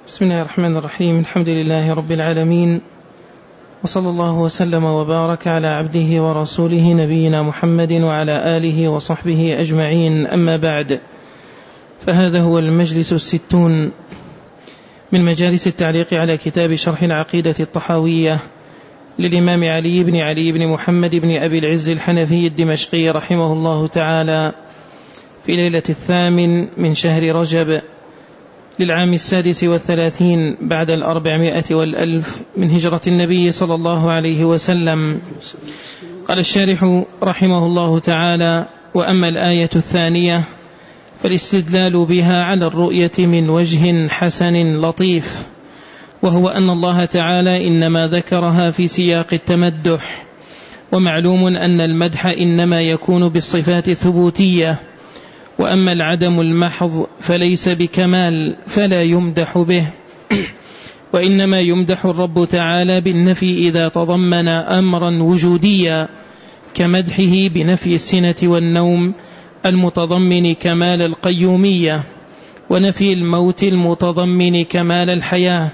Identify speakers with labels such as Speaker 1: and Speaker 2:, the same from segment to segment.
Speaker 1: بسم الله الرحمن الرحيم. الحمد لله رب العالمين، وصلى الله وسلم وبارك على عبده ورسوله نبينا محمد وعلى آله وصحبه أجمعين. أما بعد، فهذا هو المجلس 60 من مجالس التعليق على كتاب شرح العقيدة الطحاوية للإمام علي بن محمد بن أبي العز الحنفي الدمشقي رحمه الله تعالى، في ليلة 8 من شهر رجب للعام 36 بعد 400 من هجرة النبي صلى الله عليه وسلم. قال الشارح رحمه الله تعالى: وأما الآية الثانية فالاستدلال بها على الرؤية من وجه حسن لطيف، وهو أن الله تعالى إنما ذكرها في سياق التمدح، ومعلوم أن المدح إنما يكون بالصفات الثبوتية، وأما العدم المحض فليس بكمال فلا يمدح به، وإنما يمدح الرب تعالى بالنفي إذا تضمن أمرا وجوديا، كمدحه بنفي السنة والنوم المتضمن كمال القيومية، ونفي الموت المتضمن كمال الحياة،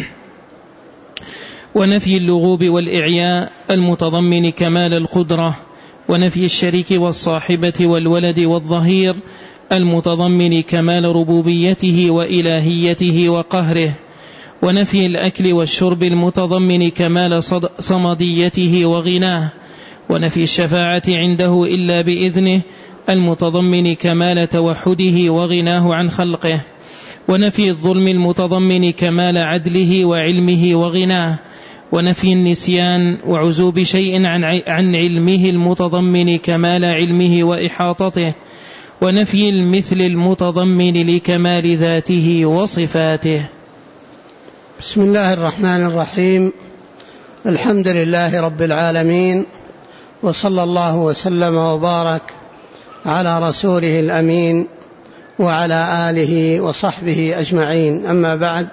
Speaker 1: ونفي اللغوب والإعياء المتضمن كمال القدرة، ونفي الشريك والصاحبة والولد والظهير المتضمن كمال ربوبيته وإلهيته وقهره، ونفي الأكل والشرب المتضمن كمال صمديته وغناه، ونفي الشفاعة عنده إلا بإذنه المتضمن كمال توحده وغناه عن خلقه، ونفي الظلم المتضمن كمال عدله وعلمه وغناه، ونفي النسيان وعزوب شيء عن علمه المتضمن كمال علمه وإحاطته، ونفي المثل المتضمن لكمال ذاته وصفاته.
Speaker 2: بسم الله الرحمن الرحيم. الحمد لله رب العالمين، وصلى الله وسلم وبارك على رسوله الأمين وعلى آله وصحبه أجمعين. أما بعد،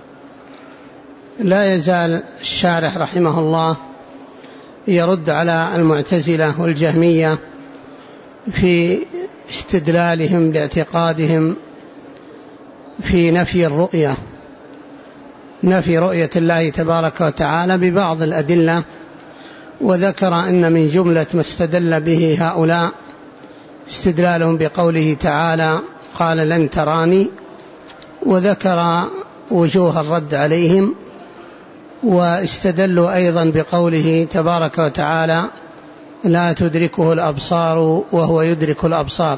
Speaker 2: لا يزال الشارح رحمه الله يرد على المعتزلة والجهمية في استدلالهم لاعتقادهم في نفي الرؤية، نفي رؤية الله تبارك وتعالى ببعض الأدلة، وذكر أن من جملة ما استدل به هؤلاء استدلالهم بقوله تعالى: قال لن تراني، وذكر وجوه الرد عليهم، واستدلوا أيضا بقوله تبارك وتعالى: لا تدركه الأبصار وهو يدرك الأبصار.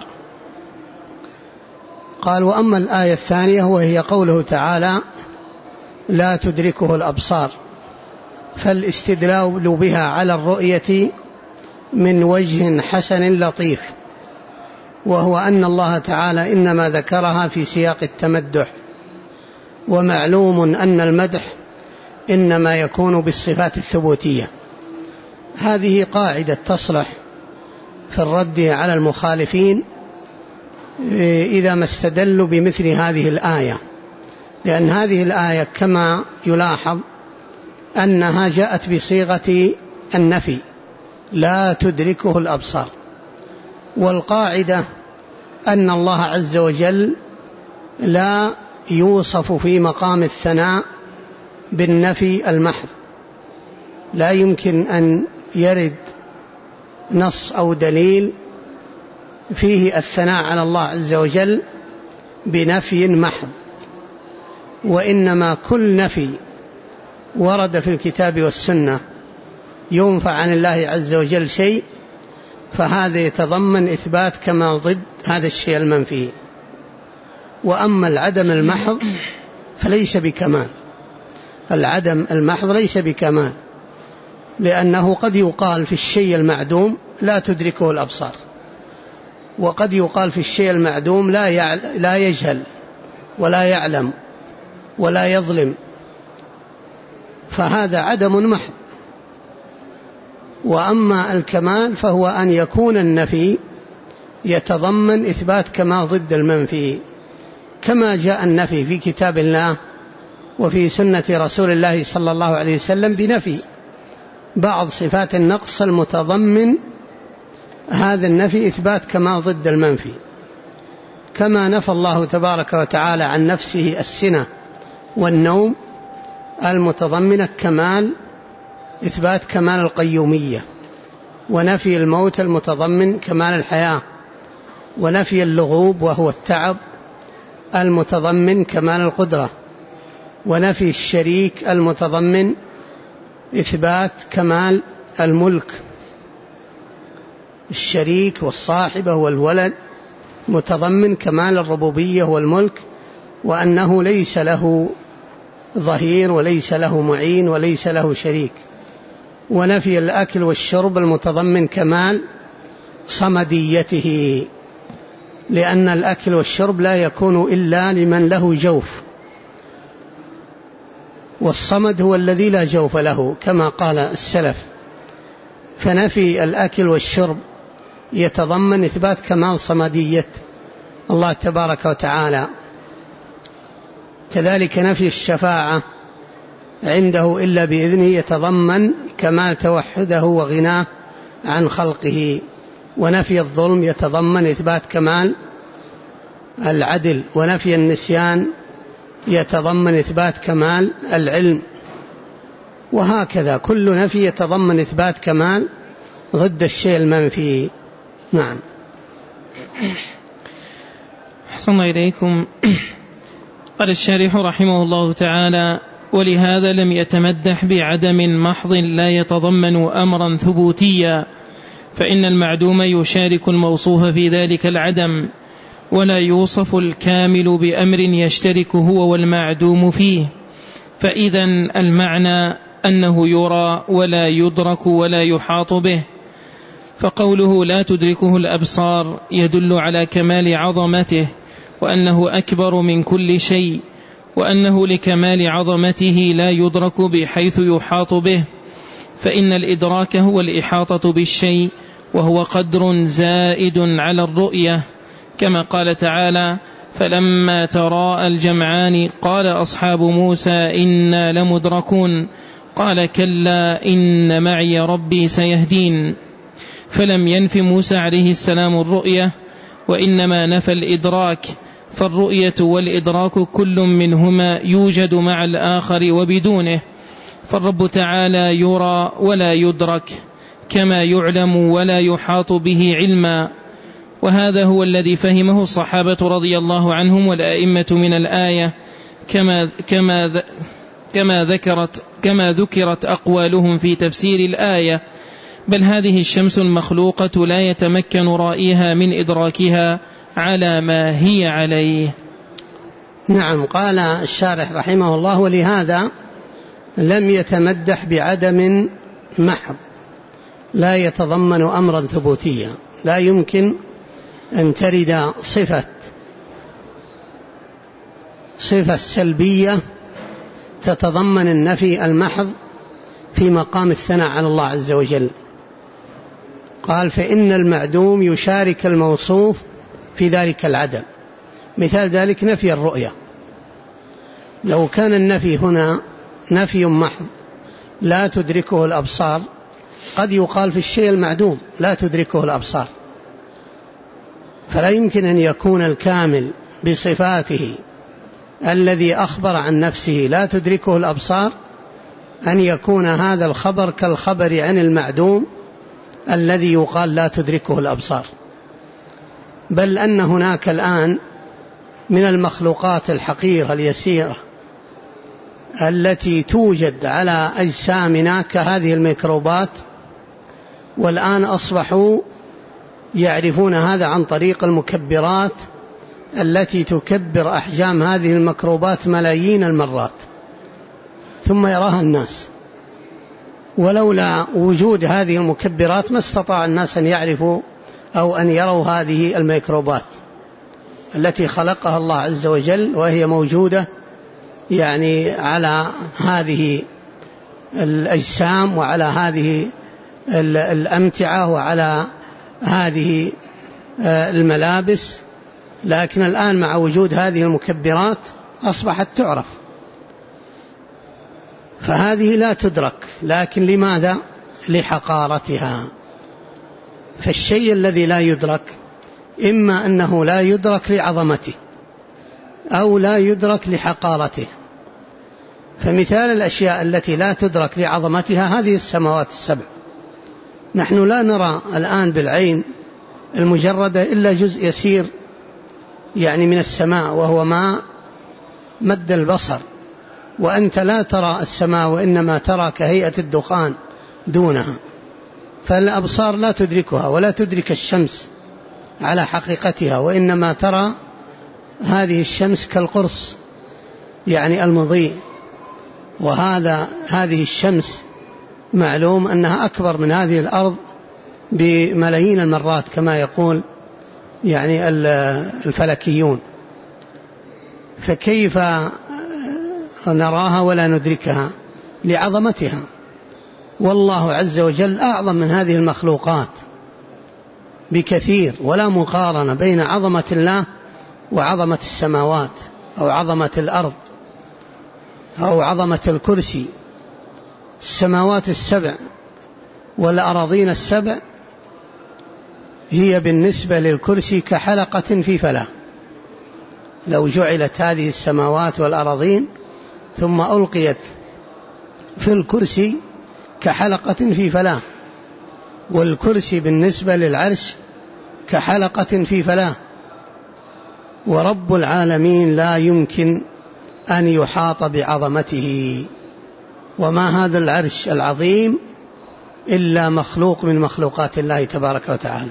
Speaker 2: قال: وأما الآية الثانية وهي قوله تعالى: لا تدركه الأبصار، فالاستدلال بها على الرؤية من وجه حسن لطيف، وهو أن الله تعالى إنما ذكرها في سياق التمدح، ومعلوم أن المدح إنما يكون بالصفات الثبوتية. هذه قاعدة تصلح في الرد على المخالفين إذا ما استدلوا بمثل هذه الآية، لأن هذه الآية كما يلاحظ أنها جاءت بصيغة النفي: لا تدركه الأبصار. والقاعدة أن الله عز وجل لا يوصف في مقام الثناء بالنفي المحض، لا يمكن أن يرد نص أو دليل فيه الثناء على الله عز وجل بنفي محض، وإنما كل نفي ورد في الكتاب والسنة ينفع عن الله عز وجل شيء، فهذا يتضمن إثبات كما ضد هذا الشيء المنفي. وأما العدم المحض فليس بكمال، العدم المحض ليس بكمال، لأنه قد يقال في الشيء المعدوم لا تدركه الأبصار، وقد يقال في الشيء المعدوم لا يجهل ولا يعلم ولا يظلم، فهذا عدم محض. وأما الكمال فهو أن يكون النفي يتضمن إثبات كما ضد المنفي، كما جاء النفي في كتاب الله وفي سنة رسول الله صلى الله عليه وسلم بنفي بعض صفات النقص المتضمن هذا النفي إثبات كما ضد المنفي، كما نفى الله تبارك وتعالى عن نفسه السنة والنوم المتضمنة إثبات كمال القيومية، ونفي الموت المتضمن كمال الحياة، ونفي اللغوب وهو التعب المتضمن كمال القدرة، ونفي الشريك المتضمن إثبات كمال الملك. الشريك والصاحبة والولد متضمن كمال الربوبية والملك، وأنه ليس له ظهير وليس له معين وليس له شريك. ونفي الأكل والشرب المتضمن كمال صمديته، لأن الأكل والشرب لا يكون إلا لمن له جوف، والصمد هو الذي لا جوف له كما قال السلف. فنفي الأكل والشرب يتضمن إثبات كمال صمدية الله تبارك وتعالى. كذلك نفي الشفاعة عنده إلا بإذنه يتضمن كمال توحده وغناه عن خلقه. ونفي الظلم يتضمن إثبات كمال العدل. ونفي النسيان يتضمن إثبات كمال العلم. وهكذا كل نفي يتضمن إثبات كمال ضد الشيء المنفي. نعم.
Speaker 1: أحسن إليكم. قال الشارح رحمه الله تعالى: ولهذا لم يتمدح بعدم محض لا يتضمن أمرا ثبوتيا، فإن المعدوم يشارك الموصوف في ذلك العدم، ولا يوصف الكامل بأمر يشترك هو والمعدوم فيه. فإذا المعنى أنه يرى ولا يدرك ولا يحاط به. فقوله لا تدركه الأبصار يدل على كمال عظمته، وأنه أكبر من كل شيء، وأنه لكمال عظمته لا يدرك بحيث يحاط به، فإن الإدراك هو الإحاطة بالشيء، وهو قدر زائد على الرؤية، كما قال تعالى: فلما تراءى الجمعان قال أصحاب موسى إنا لمدركون قال كلا إن معي ربي سيهدين. فلم ينف موسى عليه السلام الرؤية، وإنما نفى الإدراك، فالرؤية والإدراك كل منهما يوجد مع الآخر وبدونه، فالرب تعالى يرى ولا يدرك، كما يعلم ولا يحاط به علما. وهذا هو الذي فهمه الصحابة رضي الله عنهم والأئمة من الآية، كما ذكرت أقوالهم في تفسير الآية. بل هذه الشمس المخلوقة لا يتمكن رائيها من إدراكها على ما هي عليه.
Speaker 2: نعم. قال الشارح رحمه الله: ولهذا لم يتمدح بعدم محض لا يتضمن أمرا ثبوتيا. لا يمكن أن ترد صفة سلبية تتضمن النفي المحض في مقام الثناء على الله عز وجل. قال: فإن المعدوم يشارك الموصوف في ذلك العدم. مثال ذلك نفي الرؤية. لو كان النفي هنا نفي محض لا تدركه الأبصار، قد يقال في الشيء المعدوم لا تدركه الأبصار، فلا يمكن أن يكون الكامل بصفاته الذي أخبر عن نفسه لا تدركه الأبصار أن يكون هذا الخبر كالخبر عن المعدوم الذي يقال لا تدركه الأبصار. بل أن هناك الآن من المخلوقات الحقيرة اليسيرة التي توجد على أجسامنا كهذه الميكروبات، والآن أصبحوا يعرفون هذا عن طريق المكبرات التي تكبر أحجام هذه الميكروبات ملايين المرات ثم يراها الناس. ولولا وجود هذه المكبرات ما استطاع الناس أن يعرفوا أو أن يروا هذه الميكروبات التي خلقها الله عز وجل، وهي موجودة يعني على هذه الأجسام وعلى هذه الأمتعة وعلى هذه الملابس. لكن الآن مع وجود هذه المكبرات أصبحت تعرف، فهذه لا تدرك. لكن لماذا؟ لحقارتها. فالشيء الذي لا يدرك إما أنه لا يدرك لعظمته أو لا يدرك لحقارته. فمثال الأشياء التي لا تدرك لعظمتها هذه السماوات السبع. نحن لا نرى الآن بالعين المجردة إلا جزء يسير يعني من السماء، وهو ما مد البصر، وأنت لا ترى السماء وإنما ترى كهيئة الدخان دونها، فالأبصار لا تدركها ولا تدرك الشمس على حقيقتها، وإنما ترى هذه الشمس كالقرص يعني المضيء. هذه الشمس معلوم أنها أكبر من هذه الأرض بملايين المرات كما يقول يعني الفلكيون، فكيف نراها ولا ندركها لعظمتها؟ والله عز وجل أعظم من هذه المخلوقات بكثير، ولا مقارنة بين عظمة الله وعظمة السماوات أو عظمة الأرض أو عظمة الكرسي. السماوات السبع والأراضين السبع هي بالنسبة للكرسي كحلقة في فلاة. لو جعلت هذه السماوات والأراضين ثم ألقيت في الكرسي كحلقة في فلاة، والكرسي بالنسبة للعرش كحلقة في فلاة. ورب العالمين لا يمكن أن يحاط بعظمته، وما هذا العرش العظيم إلا مخلوق من مخلوقات الله تبارك وتعالى.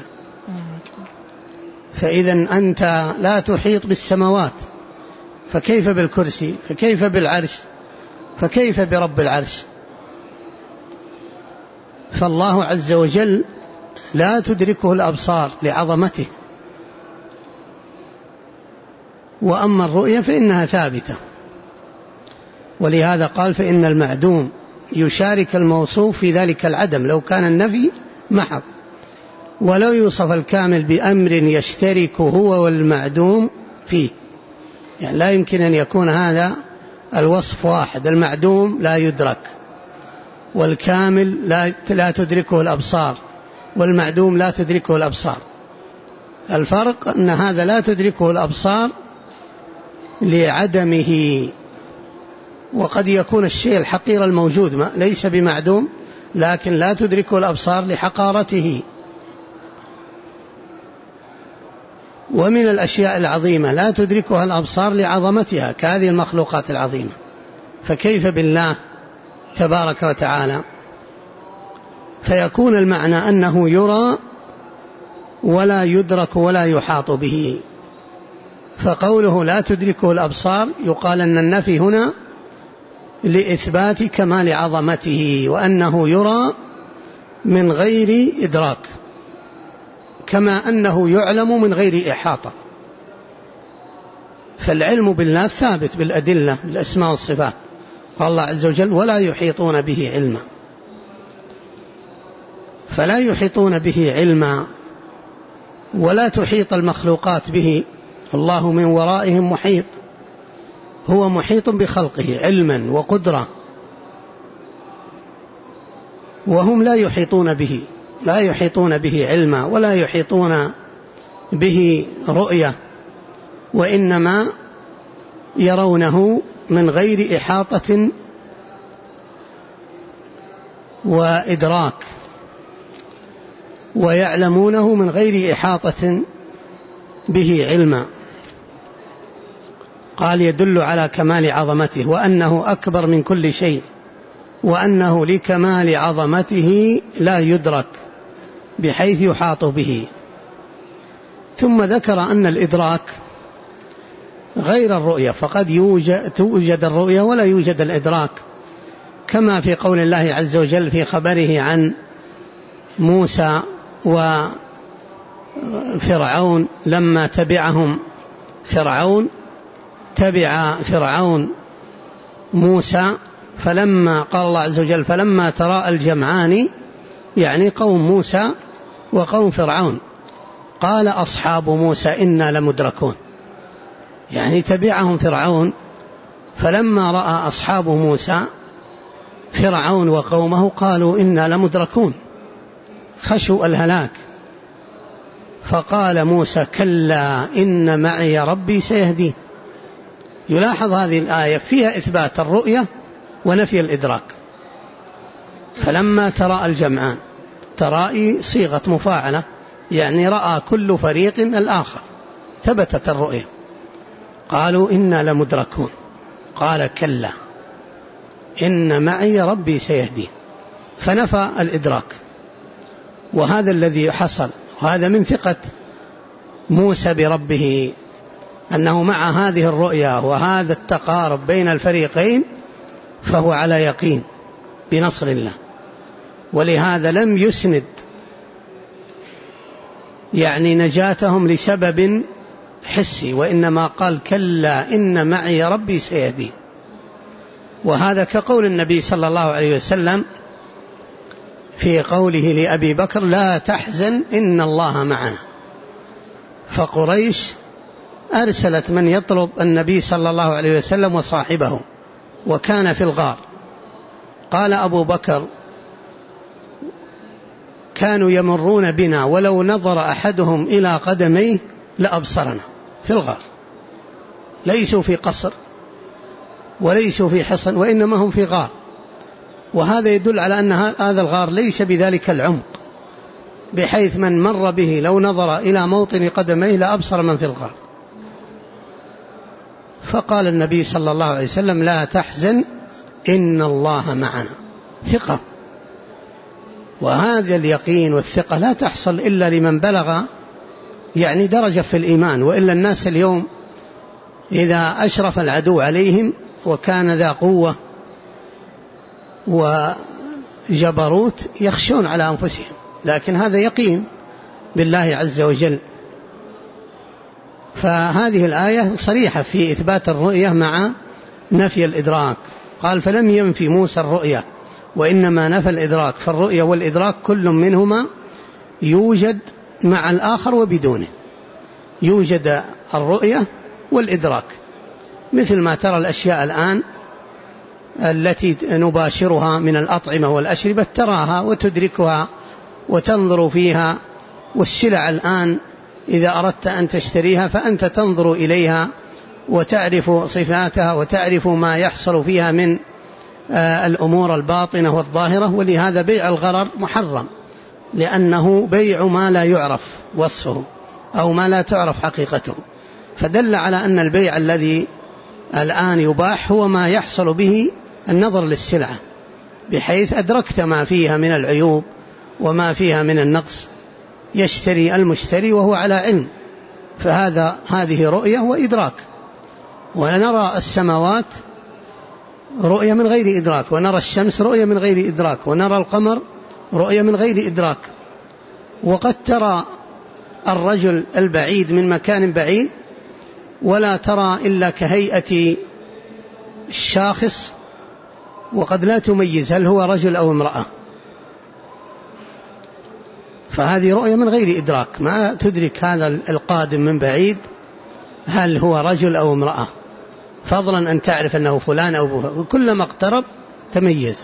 Speaker 2: فإذا أنت لا تحيط بالسماوات، فكيف بالكرسي؟ فكيف بالعرش؟ فكيف برب العرش؟ فالله عز وجل لا تدركه الأبصار لعظمته. وأما الرؤية فإنها ثابتة، ولهذا قال فإن المعدوم يشارك الموصوف في ذلك العدم لو كان النفي محض، ولو يوصف الكامل بأمر يشترك هو والمعدوم فيه. يعني لا يمكن أن يكون هذا الوصف واحد، المعدوم لا يدرك، والكامل لا تدركه الأبصار، والمعدوم لا تدركه الأبصار. الفرق أن هذا لا تدركه الأبصار لعدمه، وقد يكون الشيء الحقير الموجود ليس بمعدوم لكن لا تدركه الأبصار لحقارته. ومن الأشياء العظيمة لا تدركها الأبصار لعظمتها كهذه المخلوقات العظيمة، فكيف بالله تبارك وتعالى؟ فيكون المعنى أنه يرى ولا يدرك ولا يحاط به. فقوله لا تدركه الأبصار يقال أن النفي هنا لإثبات كمال عظمته، وأنه يرى من غير إدراك، كما أنه يعلم من غير إحاطة. فالعلم بالله ثابت بالأدلة بالأسماء والصفات، قال الله عز وجل ولا يحيطون به علما، فلا يحيطون به علما ولا تحيط المخلوقات به. الله من ورائهم محيط، هو محيط بخلقه علما وقدرة، وهم لا يحيطون به علما ولا يحيطون به رؤية، وإنما يرونه من غير إحاطة وإدراك، ويعلمونه من غير إحاطة به علما. قال يدل على كمال عظمته، وأنه أكبر من كل شيء، وأنه لكمال عظمته لا يدرك بحيث يحاط به. ثم ذكر أن الإدراك غير الرؤية، فقد توجد الرؤية ولا يوجد الإدراك، كما في قول الله عز وجل في خبره عن موسى وفرعون لما تبع فرعون موسى، فلما قال الله عز وجل فلما تراءى الجمعان، يعني قوم موسى وقوم فرعون، قال أصحاب موسى إنا لمدركون، يعني تبعهم فرعون، فلما رأى أصحاب موسى فرعون وقومه قالوا إنا لمدركون، خشوا الهلاك. فقال موسى كلا إن معي ربي سيهدين. يلاحظ هذه الآية فيها إثبات الرؤية ونفي الإدراك. فلما تراءى الجمعان، ترائي صيغة مفاعلة، يعني رأى كل فريق الآخر، ثبتت الرؤية. قالوا إنا لمدركون، قال كلا إن معي ربي سيهدين، فنفى الإدراك. وهذا الذي حصل، وهذا من ثقة موسى بربه، أنه مع هذه الرؤيا وهذا التقارب بين الفريقين فهو على يقين بنصر الله. ولهذا لم يسند يعني نجاتهم لسبب حسي، وإنما قال كلا إن معي ربي سيهدين. وهذا كقول النبي صلى الله عليه وسلم في قوله لأبي بكر لا تحزن إن الله معنا. فقريش أرسلت من يطلب النبي صلى الله عليه وسلم وصاحبه، وكان في الغار. قال أبو بكر كانوا يمرون بنا ولو نظر أحدهم إلى قدميه لأبصرنا، في الغار، ليسوا في قصر وليسوا في حصن، وإنما هم في غار. وهذا يدل على أن هذا الغار ليس بذلك العمق، بحيث من مر به لو نظر إلى موطن قدميه لأبصر من في الغار. فقال النبي صلى الله عليه وسلم لا تحزن إن الله معنا، ثقة. وهذا اليقين والثقة لا تحصل إلا لمن بلغ يعني درجة في الإيمان. وإلا الناس اليوم إذا أشرف العدو عليهم وكان ذا قوة وجبروت يخشون على أنفسهم، لكن هذا يقين بالله عز وجل. فهذه الآية صريحة في إثبات الرؤية مع نفي الإدراك. قال فلم ينفي موسى الرؤية وإنما نفى الإدراك، فالرؤية والإدراك كل منهما يوجد مع الآخر وبدونه. يوجد الرؤية والإدراك، مثل ما ترى الأشياء الآن التي نباشرها من الأطعمة والأشربة، تراها وتدركها وتنظر فيها. والسلع الآن إذا أردت أن تشتريها فأنت تنظر إليها وتعرف صفاتها وتعرف ما يحصل فيها من الأمور الباطنة والظاهرة. ولهذا بيع الغرر محرم، لأنه بيع ما لا يعرف وصفه أو ما لا تعرف حقيقته. فدل على أن البيع الذي الآن يباح هو ما يحصل به النظر للسلعة، بحيث أدركت ما فيها من العيوب وما فيها من النقص، يشتري المشتري وهو على علم. هذه رؤية وإدراك. ونرى السماوات رؤية من غير إدراك، ونرى الشمس رؤية من غير إدراك، ونرى القمر رؤية من غير إدراك. وقد ترى الرجل البعيد من مكان بعيد ولا ترى إلا كهيئة الشاخص، وقد لا تميز هل هو رجل أو امرأة. فهذه رؤية من غير إدراك، ما تدرك هذا القادم من بعيد هل هو رجل أو امرأة، فضلا أن تعرف أنه فلان أو بوه، وكلما اقترب تميز.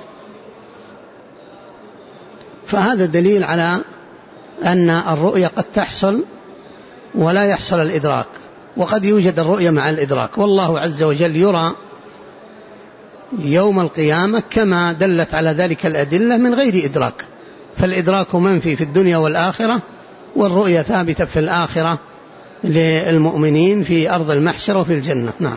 Speaker 2: فهذا دليل على أن الرؤية قد تحصل ولا يحصل الإدراك، وقد يوجد الرؤية مع الإدراك. والله عز وجل يرى يوم القيامة كما دلت على ذلك الأدلة من غير إدراك. فالإدراك منفي في الدنيا والآخرة، والرؤية ثابتة في الآخرة للمؤمنين في أرض المحشر وفي الجنة. نعم.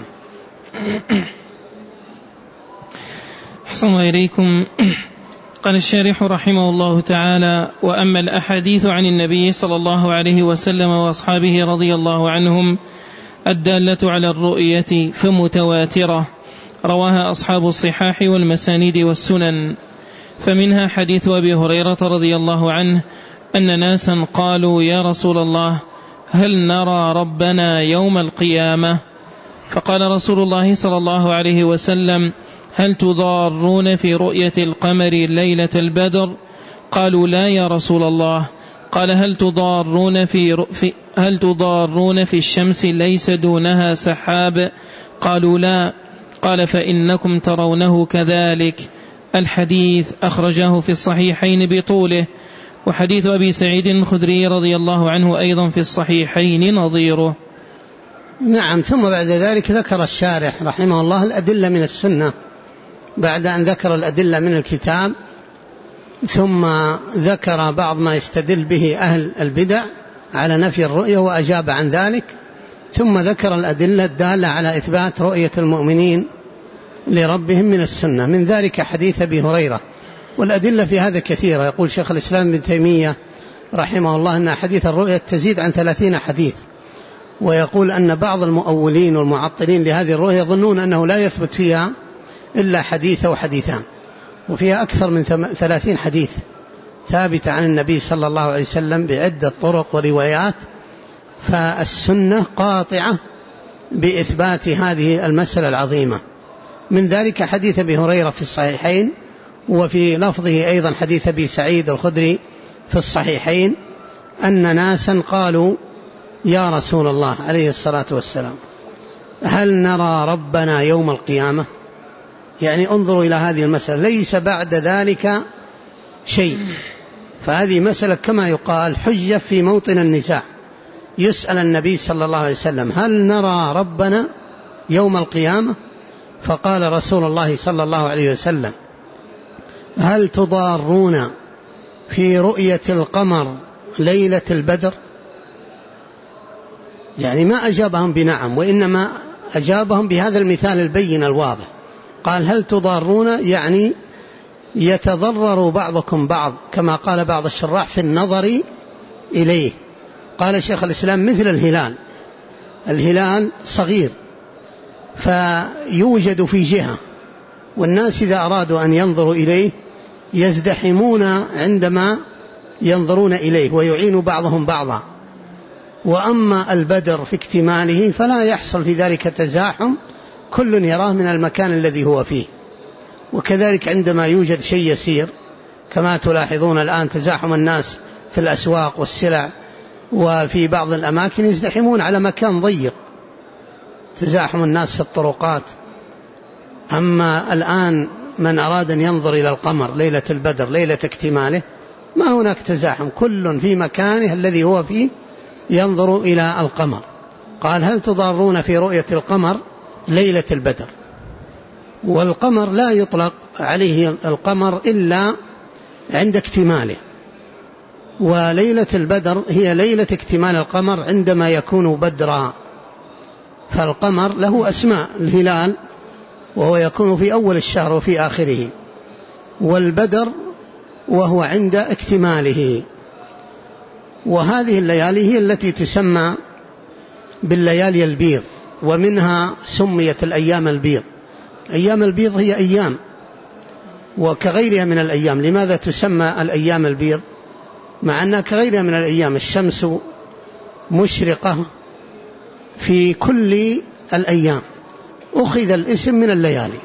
Speaker 1: أحسن الله إليكم. قال الشارح رحمه الله تعالى: وأما الأحاديث عن النبي صلى الله عليه وسلم وأصحابه رضي الله عنهم الدالة على الرؤية فمتواترة، رواها أصحاب الصحاح والمسانيد والسنن. فمنها حديث أبي هريرة رضي الله عنه أن ناسا قالوا: يا رسول الله، هل نرى ربنا يوم القيامة؟ فقال رسول الله صلى الله عليه وسلم: هل تضارون في رؤية القمر ليلة البدر؟ قالوا: لا يا رسول الله. قال: هل تضارون في الشمس ليس دونها سحاب؟ قالوا: لا. قال: فإنكم ترونه كذلك. الحديث أخرجاه في الصحيحين بطوله، وحديث أبي سعيد الخدري رضي الله عنه أيضا في الصحيحين نظيره.
Speaker 2: نعم. ثم بعد ذلك ذكر الشارح رحمه الله الأدلة من السنة بعد أن ذكر الأدلة من الكتاب ثم ذكر بعض ما يستدل به أهل البدع على نفي الرؤية وأجاب عن ذلك، ثم ذكر الأدلة الدالة على إثبات رؤية المؤمنين لربهم من السنة، من ذلك حديث أبي هريرة. والأدلة في هذا كثيرة. يقول شيخ الإسلام ابن تيمية رحمه الله أن حديث الرؤية تزيد عن 30 حديث، ويقول أن بعض المؤولين والمعطلين لهذه الرؤية يظنون أنه لا يثبت فيها إلا حديث أو حديثان، وفيها أكثر من 30 حديث ثابت عن النبي صلى الله عليه وسلم بعدة طرق وروايات. فالسنة قاطعة بإثبات هذه المسألة العظيمة. من ذلك حديث أبي هريرة في الصحيحين، وفي لفظه أيضا حديث أبي سعيد الخدري في الصحيحين أن ناسا قالوا يا رسول الله عليه الصلاة والسلام هل نرى ربنا يوم القيامة؟ يعني انظروا إلى هذه المسألة، ليس بعد ذلك شيء، فهذه مسألة كما يقال حجة في موطن النزاع. يسأل النبي صلى الله عليه وسلم هل نرى ربنا يوم القيامة؟ فقال رسول الله صلى الله عليه وسلم هل تضارون في رؤية القمر ليلة البدر؟ يعني ما أجابهم بنعم، وإنما أجابهم بهذا المثال البين الواضح. قال هل تضارون، يعني يتضرر بعضكم بعض، كما قال بعض الشراح في النظر إليه. قال شيخ الإسلام مثل الهلال صغير فيوجد في جهة، والناس إذا أرادوا أن ينظروا إليه يزدحمون عندما ينظرون إليه ويعين بعضهم بعضا. وأما البدر في اكتماله فلا يحصل في ذلك تزاحم، كل يراه من المكان الذي هو فيه. وكذلك عندما يوجد شيء يسير كما تلاحظون الآن تزاحم الناس في الأسواق والسلع، وفي بعض الأماكن يزدحمون على مكان ضيق، تزاحم الناس في الطرقات. أما الآن من أراد أن ينظر إلى القمر ليلة البدر ليلة اكتماله ما هناك تزاحم، كل في مكانه الذي هو فيه ينظر إلى القمر. قال هل تضارون في رؤية القمر ليلة البدر؟ والقمر لا يطلق عليه القمر إلا عند اكتماله، وليلة البدر هي ليلة اكتمال القمر عندما يكون بدرا. فالقمر له أسماء، الهلال وهو يكون في أول الشهر وفي آخره، والبدر وهو عند اكتماله. وهذه الليالي هي التي تسمى بالليالي البيض، ومنها سميت الأيام البيض. أيام البيض هي أيام وكغيرها من الأيام. لماذا تسمى الأيام البيض مع أنها كغيرها من الأيام؟ الشمس مشرقة في كل الأيام، أخذ الاسم من الليالي.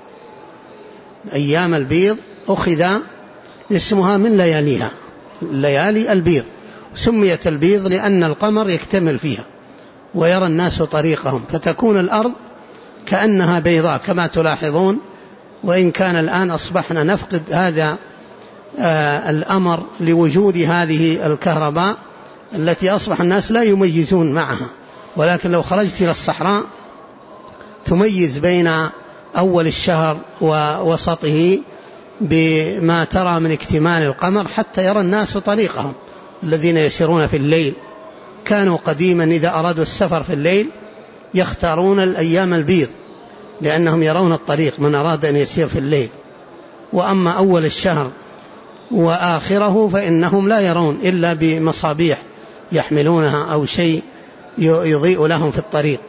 Speaker 2: أيام البيض أخذ اسمها من لياليها، الليالي البيض. سميت البيض لأن القمر يكتمل فيها ويرى الناس طريقهم، فتكون الأرض كأنها بيضاء كما تلاحظون. وإن كان الآن أصبحنا نفقد هذا الأمر لوجود هذه الكهرباء التي أصبح الناس لا يميزون معها، ولكن لو خرجت إلى الصحراء تميز بين أول الشهر ووسطه بما ترى من اكتمال القمر، حتى يرى الناس طريقهم الذين يسيرون في الليل. كانوا قديما إذا أرادوا السفر في الليل يختارون الأيام البيض لأنهم يرون الطريق من أراد أن يسير في الليل. وأما أول الشهر وآخره فإنهم لا يرون إلا بمصابيح يحملونها أو شيء يضيء لهم في الطريق.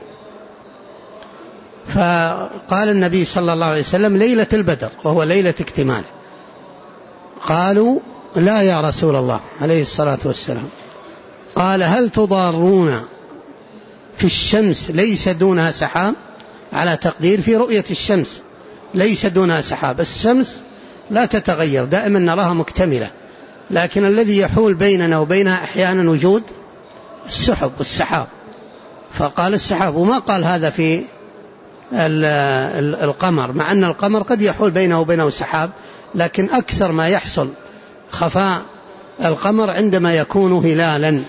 Speaker 2: فقال النبي صلى الله عليه وسلم ليلة البدر وهو ليلة اكتمال. قالوا لا يا رسول الله عليه الصلاة والسلام. قال هل تضارون في الشمس ليس دونها سحاب؟ على تقدير في رؤية الشمس ليس دونها سحاب، الشمس لا تتغير دائما نراها مكتملة، لكن الذي يحول بيننا وبينها أحيانا وجود السحب والسحاب. فقال السحاب، وما قال هذا في القمر، مع أن القمر قد يحول بينه وبينه سحاب، لكن أكثر ما يحصل خفاء القمر عندما يكون هلالا،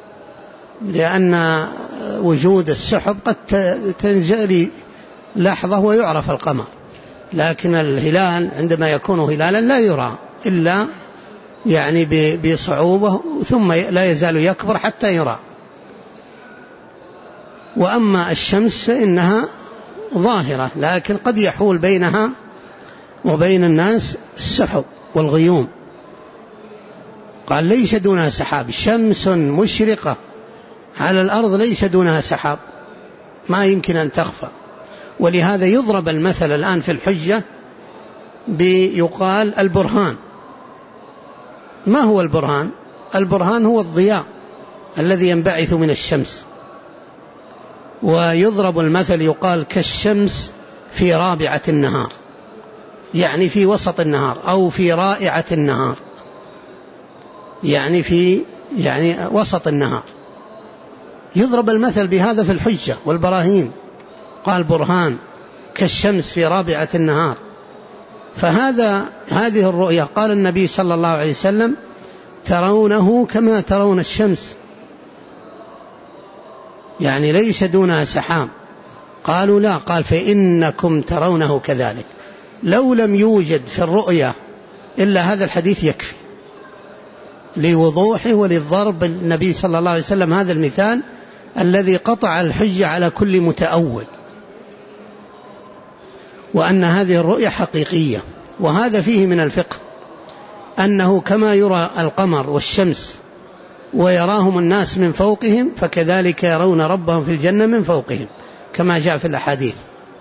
Speaker 2: لأن وجود السحب قد تنجلي لحظة ويعرف القمر. لكن الهلال عندما يكون هلالا لا يرى إلا يعني بصعوبة، ثم لا يزال يكبر حتى يرى. وأما الشمس فإنها ظاهرة، لكن قد يحول بينها وبين الناس السحب والغيوم. قال ليس دونها سحاب، شمس مشرقة على الأرض ليس دونها سحاب، ما يمكن أن تخفى. ولهذا يضرب المثل الآن في الحجة بيقال البرهان. ما هو البرهان؟ البرهان هو الضياء الذي ينبعث من الشمس. ويضرب المثل يقال كالشمس في رابعة النهار، يعني في وسط النهار، أو في رائعة النهار، يعني وسط النهار. يضرب المثل بهذا في الحجة والبراهين، قال برهان كالشمس في رابعة النهار. هذه الرؤية قال النبي صلى الله عليه وسلم ترونه كما ترون الشمس، يعني ليس دونها سحاب. قالوا لا، قال فإنكم ترونه كذلك. لو لم يوجد في الرؤية إلا هذا الحديث يكفي لوضوحه وللضرب النبي صلى الله عليه وسلم هذا المثال الذي قطع الحجة على كل متأول، وأن هذه الرؤية حقيقية. وهذا فيه من الفقه أنه كما يرى القمر والشمس ويراهم الناس من فوقهم، فكذلك يرون ربهم في الجنة من فوقهم كما جاء في الأحاديث.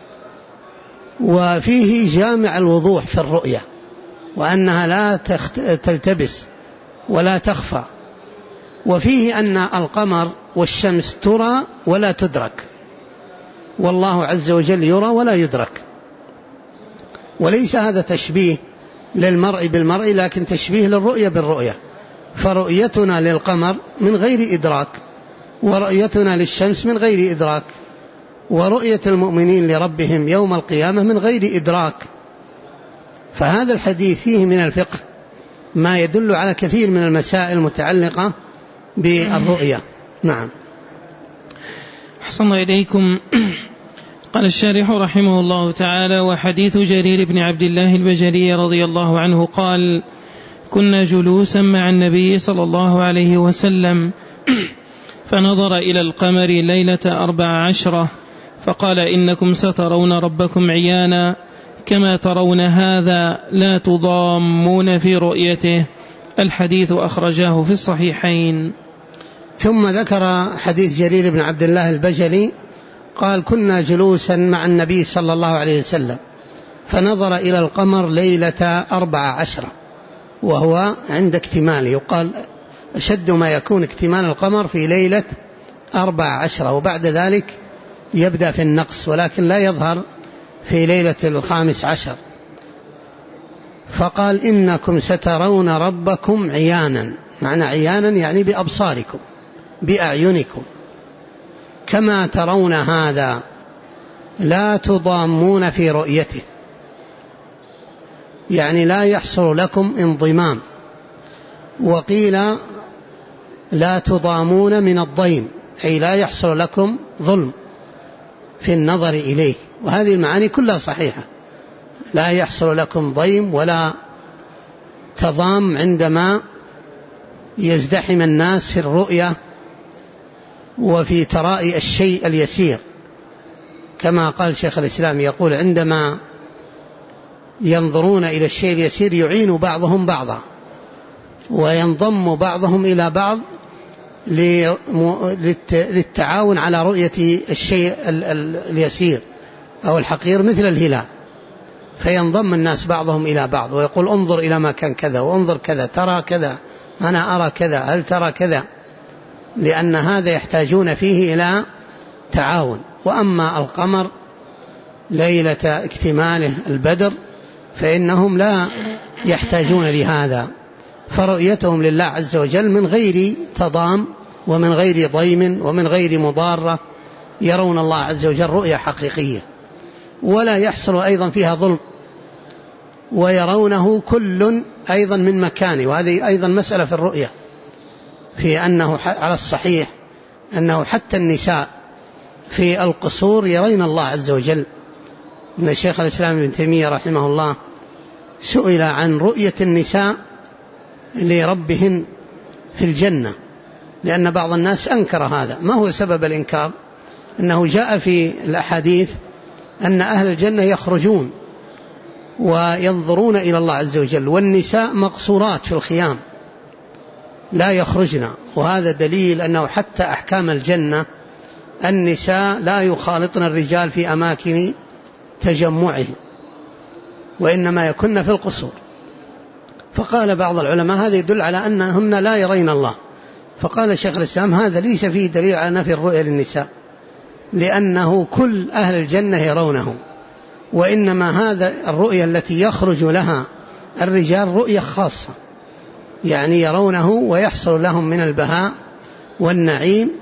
Speaker 2: وفيه جامع الوضوح في الرؤية، وأنها لا تلتبس ولا تخفى. وفيه أن القمر والشمس ترى ولا تدرك، والله عز وجل يرى ولا يدرك. وليس هذا تشبيه للمرء بالمرء، لكن تشبيه للرؤية بالرؤية. فرؤيتنا للقمر من غير إدراك، ورؤيتنا للشمس من غير إدراك، ورؤية المؤمنين لربهم يوم القيامة من غير إدراك. فهذا الحديث فيه من الفقه ما يدل على كثير من المسائل المتعلقة بالرؤية. نعم.
Speaker 1: أحسن إليكم. قال الشارح رحمه الله تعالى: وحديث جرير بن عبد الله البجلي رضي الله عنه قال: كنا جلوسا مع النبي صلى الله عليه وسلم فنظر إلى القمر ليلة 14 فقال: إنكم سترون ربكم عيانا كما ترون هذا لا تضامون في رؤيته. الحديث أخرجاه في الصحيحين.
Speaker 2: ثم ذكر حديث جرير بن عبد الله البجلي قال: كنا جلوسا مع النبي صلى الله عليه وسلم فنظر إلى القمر ليلة 14، وهو عند اكتماله. يقال أشد ما يكون اكتمال القمر في ليلة 14، وبعد ذلك يبدأ في النقص، ولكن لا يظهر في ليلة 15. فقال: إنكم سترون ربكم عيانا، معنى عيانا يعني بأبصاركم بأعينكم، كما ترون هذا لا تضامون في رؤيته، يعني لا يحصل لكم انضمام. وقيل لا تضامون من الضيم، أي لا يحصل لكم ظلم في النظر إليه. وهذه المعاني كلها صحيحة، لا يحصل لكم ضيم ولا تضام عندما يزدحم الناس في الرؤية وفي ترائي الشيء اليسير. كما قال شيخ الإسلام، يقول: عندما ينظرون إلى الشيء اليسير يعين بعضهم بعضا وينضم بعضهم إلى بعض للتعاون على رؤية الشيء اليسير أو الحقير مثل الهلال، فينضم الناس بعضهم إلى بعض ويقول: انظر إلى ما كان كذا، وانظر كذا، ترى كذا، أنا أرى كذا، هل ترى كذا؟ لأن هذا يحتاجون فيه إلى تعاون. وأما القمر ليلة اكتماله البدر فإنهم لا يحتاجون لهذا، فرؤيتهم لله عز وجل من غير تضام ومن غير ضيم ومن غير مضارة، يرون الله عز وجل رؤية حقيقية، ولا يحصل أيضا فيها ظلم، ويرونه كل أيضا من مكانه. وهذه أيضا مسألة في الرؤية، في أنه على الصحيح أنه حتى النساء في القصور يرين الله عز وجل أن الشيخ الإسلام ابن تيمية رحمه الله سئل عن رؤية النساء لربهن في الجنة، لأن بعض الناس أنكر هذا. ما هو سبب الإنكار؟ أنه جاء في الأحاديث أن أهل الجنة يخرجون وينظرون إلى الله عز وجل، والنساء مقصورات في الخيام لا يخرجن، وهذا دليل أنه حتى أحكام الجنة النساء لا يخالطن الرجال في أماكن تجمعهم، وإنما يكن في القصور. فقال بعض العلماء هذا يدل على أنهن لا يرين الله، فقال شيخ الإسلام هذا ليس فيه دليل على نفي الرؤية للنساء، لأنه كل أهل الجنة يرونه، وإنما هذا الرؤية التي يخرج لها الرجال رؤية خاصة، يعني يرونه ويحصل لهم من البهاء والنعيم،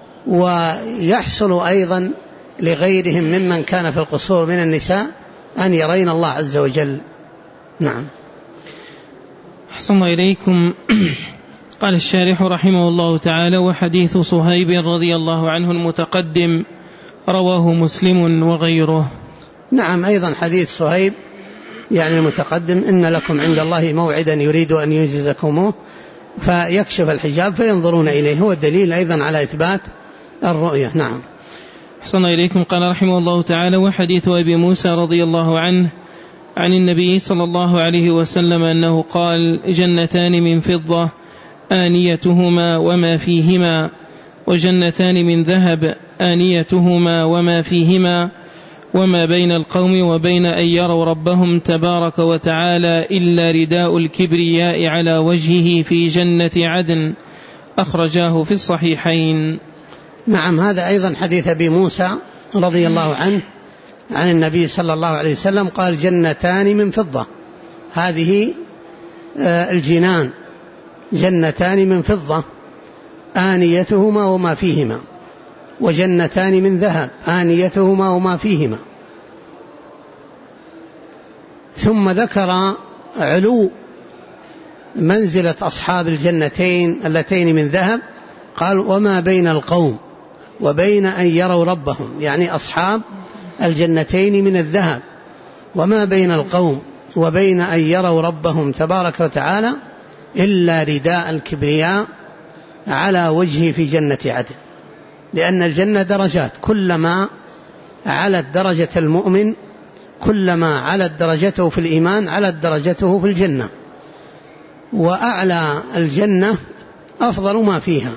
Speaker 2: ويحصل أيضا لغيرهم ممن كان في القصور من النساء أن يرين الله عز وجل. نعم.
Speaker 1: أحسن إليكم. قال الشارح رحمه الله تعالى: وحديث صهيب رضي الله عنه المتقدم رواه مسلم وغيره.
Speaker 2: نعم، أيضا حديث صهيب يعني المتقدم: إن لكم عند الله موعدا يريد أن ينجزكموه فيكشف الحجاب فينظرون إليه، هو الدليل أيضا على إثبات الرؤية. نعم.
Speaker 1: أحسن إليكم. قال رحمه الله تعالى: وحديث أبي موسى رضي الله عنه عن النبي صلى الله عليه وسلم أنه قال: جنتان من فضة آنيتهما وما فيهما، وجنتان من ذهب آنيتهما وما فيهما، وما بين القوم وبين أن يروا ربهم تبارك وتعالى إلا رداء الكبرياء على وجهه في جنة عدن. أخرجاه في الصحيحين.
Speaker 2: نعم، هذا أيضا حديث أبي موسى رضي الله عنه عن النبي صلى الله عليه وسلم قال: جنتان من فضة. هذه الجنان جنتان من فضة آنيتهما وما فيهما، وجنتان من ذهب آنيتهما وما فيهما. ثم ذكر علو منزلة أصحاب الجنتين اللتين من ذهب، قال: وما بين القوم وبين أن يروا ربهم، يعني أصحاب الجنتين من الذهب، وما بين القوم وبين أن يروا ربهم تبارك وتعالى إلا رداء الكبرياء على وجهه في جنة عدن. لأن الجنة درجات، كلما علت درجة المؤمن كلما علت درجته في الإيمان علت درجته في الجنة، وأعلى الجنة أفضل ما فيها،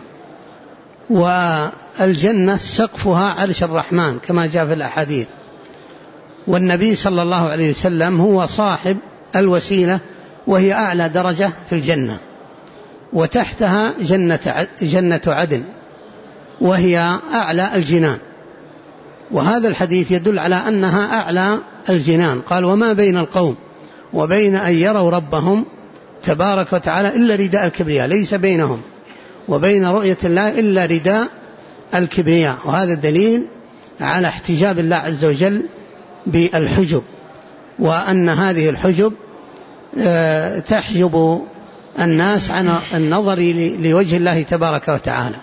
Speaker 2: والجنة سقفها عرش الرحمن كما جاء في الأحاديث. والنبي صلى الله عليه وسلم هو صاحب الوسيلة وهي أعلى درجة في الجنة، وتحتها جنة عدن وهي أعلى الجنان. وهذا الحديث يدل على أنها أعلى الجنان. قال: وما بين القوم وبين أن يروا ربهم تبارك وتعالى إلا رداء الكبرياء، ليس بينهم وبين رؤية الله إلا رداء الكبرياء. وهذا دليل على احتجاب الله عز وجل بالحجب، وأن هذه الحجب تحجب الناس عن النظر لوجه الله تبارك وتعالى.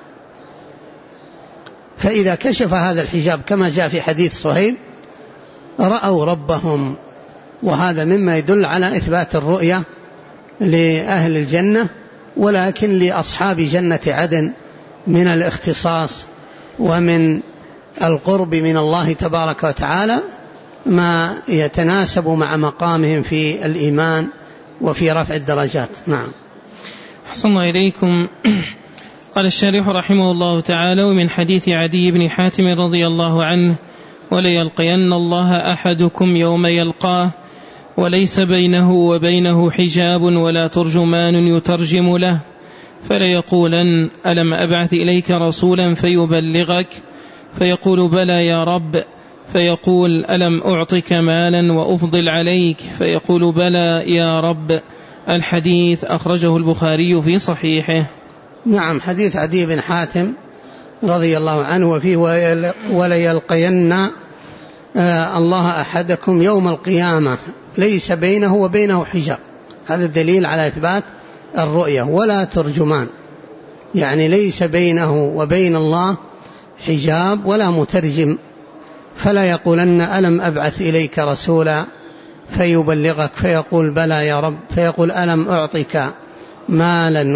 Speaker 2: فإذا كشف هذا الحجاب كما جاء في حديث صهيب رأوا ربهم، وهذا مما يدل على إثبات الرؤية لأهل الجنة. ولكن لأصحاب جنة عدن من الاختصاص ومن القرب من الله تبارك وتعالى ما يتناسب مع مقامهم في الإيمان وفي رفع الدرجات. نعم.
Speaker 1: أحسن إليكم. قال الشارح رحمه الله تعالى: ومن حديث عدي بن حاتم رضي الله عنه: وليلقين الله أحدكم يوم يلقاه وليس بينه وبينه حجاب ولا ترجمان يترجم له، فليقولن: ألم أبعث إليك رسولا فيبلغك؟ فيقول: بلى يا رب. فيقول: ألم أعطك مالا وأفضل عليك؟ فيقول: بلى يا رب. الحديث أخرجه البخاري في صحيحه.
Speaker 2: نعم، حديث عدي بن حاتم رضي الله عنه وفيه: وليلقين الله أحدكم يوم القيامة ليس بينه وبينه حجاب. هذا الدليل على إثبات الرؤية. ولا ترجمان، يعني ليس بينه وبين الله حجاب ولا مترجم فلا يقولن ألم أبعث إليك رسولا فيبلغك فيقول بلى يا رب، فيقول ألم أعطك مالا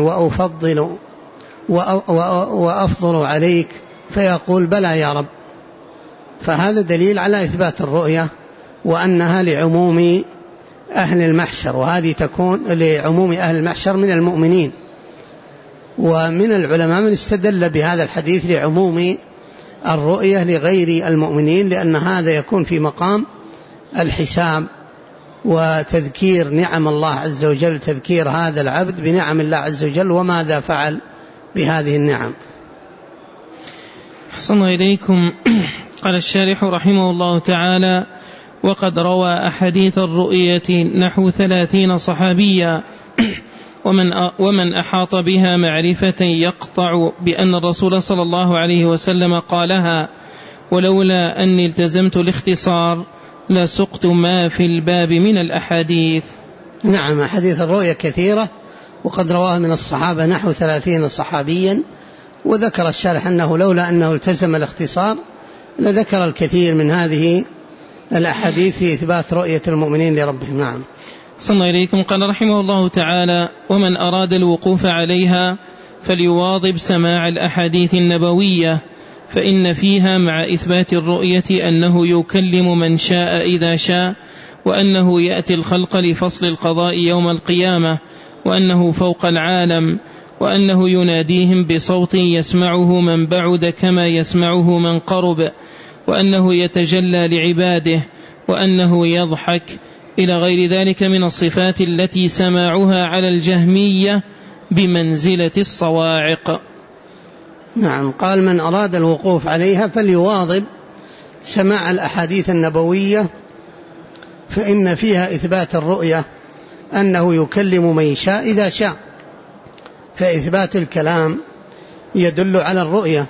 Speaker 2: وأفضل عليك، فيقول بلى يا رب. فهذا دليل على إثبات الرؤية وأنها لعموم أهل المحشر، وهذه تكون لعموم أهل المحشر من المؤمنين. ومن العلماء من استدل بهذا الحديث لعموم الرؤية لغير المؤمنين، لأن هذا يكون في مقام الحساب وتذكير نعم الله عز وجل، تذكير هذا العبد بنعم الله عز وجل وماذا فعل بهذه النعم.
Speaker 1: أحسن إليكم. قال الشارح رحمه الله تعالى: وقد روى أحاديث الرؤية نحو 30 صحابيا، ومن أحاط بها معرفة يقطع بأن الرسول صلى الله عليه وسلم قالها، ولولا أني التزمت الاختصار لسقت ما في الباب من الأحاديث.
Speaker 2: نعم، أحاديث الرؤية كثيرة، وقد رواه من الصحابة نحو 30 صحابيا، وذكر الشارح أنه لولا أنه التزم الاختصار لذكر الكثير من هذه الأحاديث في إثبات رؤية المؤمنين لربهم. نعم.
Speaker 1: صلى الله إليكم. قال رحمه الله تعالى: ومن أراد الوقوف عليها فليواظب سماع الأحاديث النبوية، فإن فيها مع إثبات الرؤية أنه يكلم من شاء إذا شاء، وأنه يأتي الخلق لفصل القضاء يوم القيامة، وأنه فوق العالم، وأنه يناديهم بصوت يسمعه من بعد كما يسمعه من قرب، وأنه يتجلى لعباده، وأنه يضحك، إلى غير ذلك من الصفات التي سماعها على الجهمية بمنزلة الصواعق.
Speaker 2: نعم. قال: من أراد الوقوف عليها فليواظب سماع الأحاديث النبوية، فإن فيها إثبات الرؤية أنه يكلم من شاء إذا شاء، فإثبات الكلام يدل على الرؤية،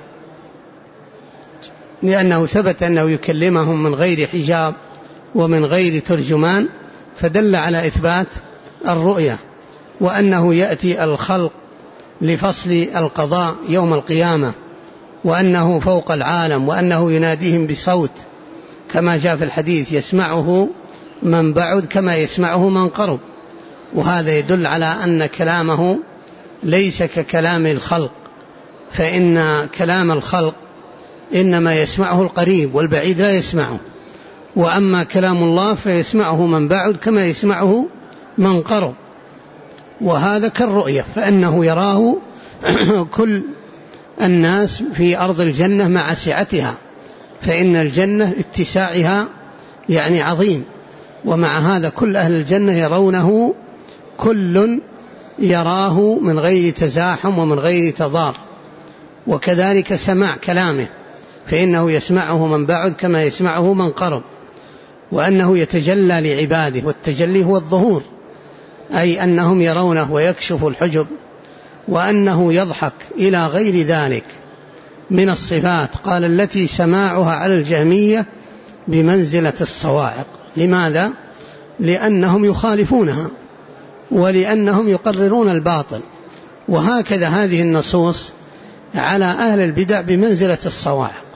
Speaker 2: لأنه ثبت أنه يكلمهم من غير حجاب ومن غير ترجمان، فدل على إثبات الرؤية. وأنه يأتي الخلق لفصل القضاء يوم القيامة، وأنه فوق العالم، وأنه يناديهم بصوت كما جاء في الحديث يسمعه من بعد كما يسمعه من قرب. وهذا يدل على أن كلامه ليس ككلام الخلق، فإن كلام الخلق إنما يسمعه القريب والبعيد لا يسمعه، وأما كلام الله فيسمعه من بعد كما يسمعه من قرب. وهذا كالرؤية، فإنه يراه كل الناس في أرض الجنة مع سعتها، فإن الجنة اتساعها يعني عظيم، ومع هذا كل أهل الجنة يرونه، كل يراه من غير تزاحم ومن غير تضار. وكذلك سماع كلامه، فإنه يسمعه من بعد كما يسمعه من قرب. وأنه يتجلى لعباده، والتجلي هو الظهور، أي أنهم يرونه ويكشف الحجب. وأنه يضحك، إلى غير ذلك من الصفات. قال: التي سماعها على الجهمية بمنزلة الصواعق. لماذا؟ لأنهم يخالفونها، ولأنهم يقررون الباطل. وهكذا هذه النصوص على أهل البدع بمنزلة الصواعق.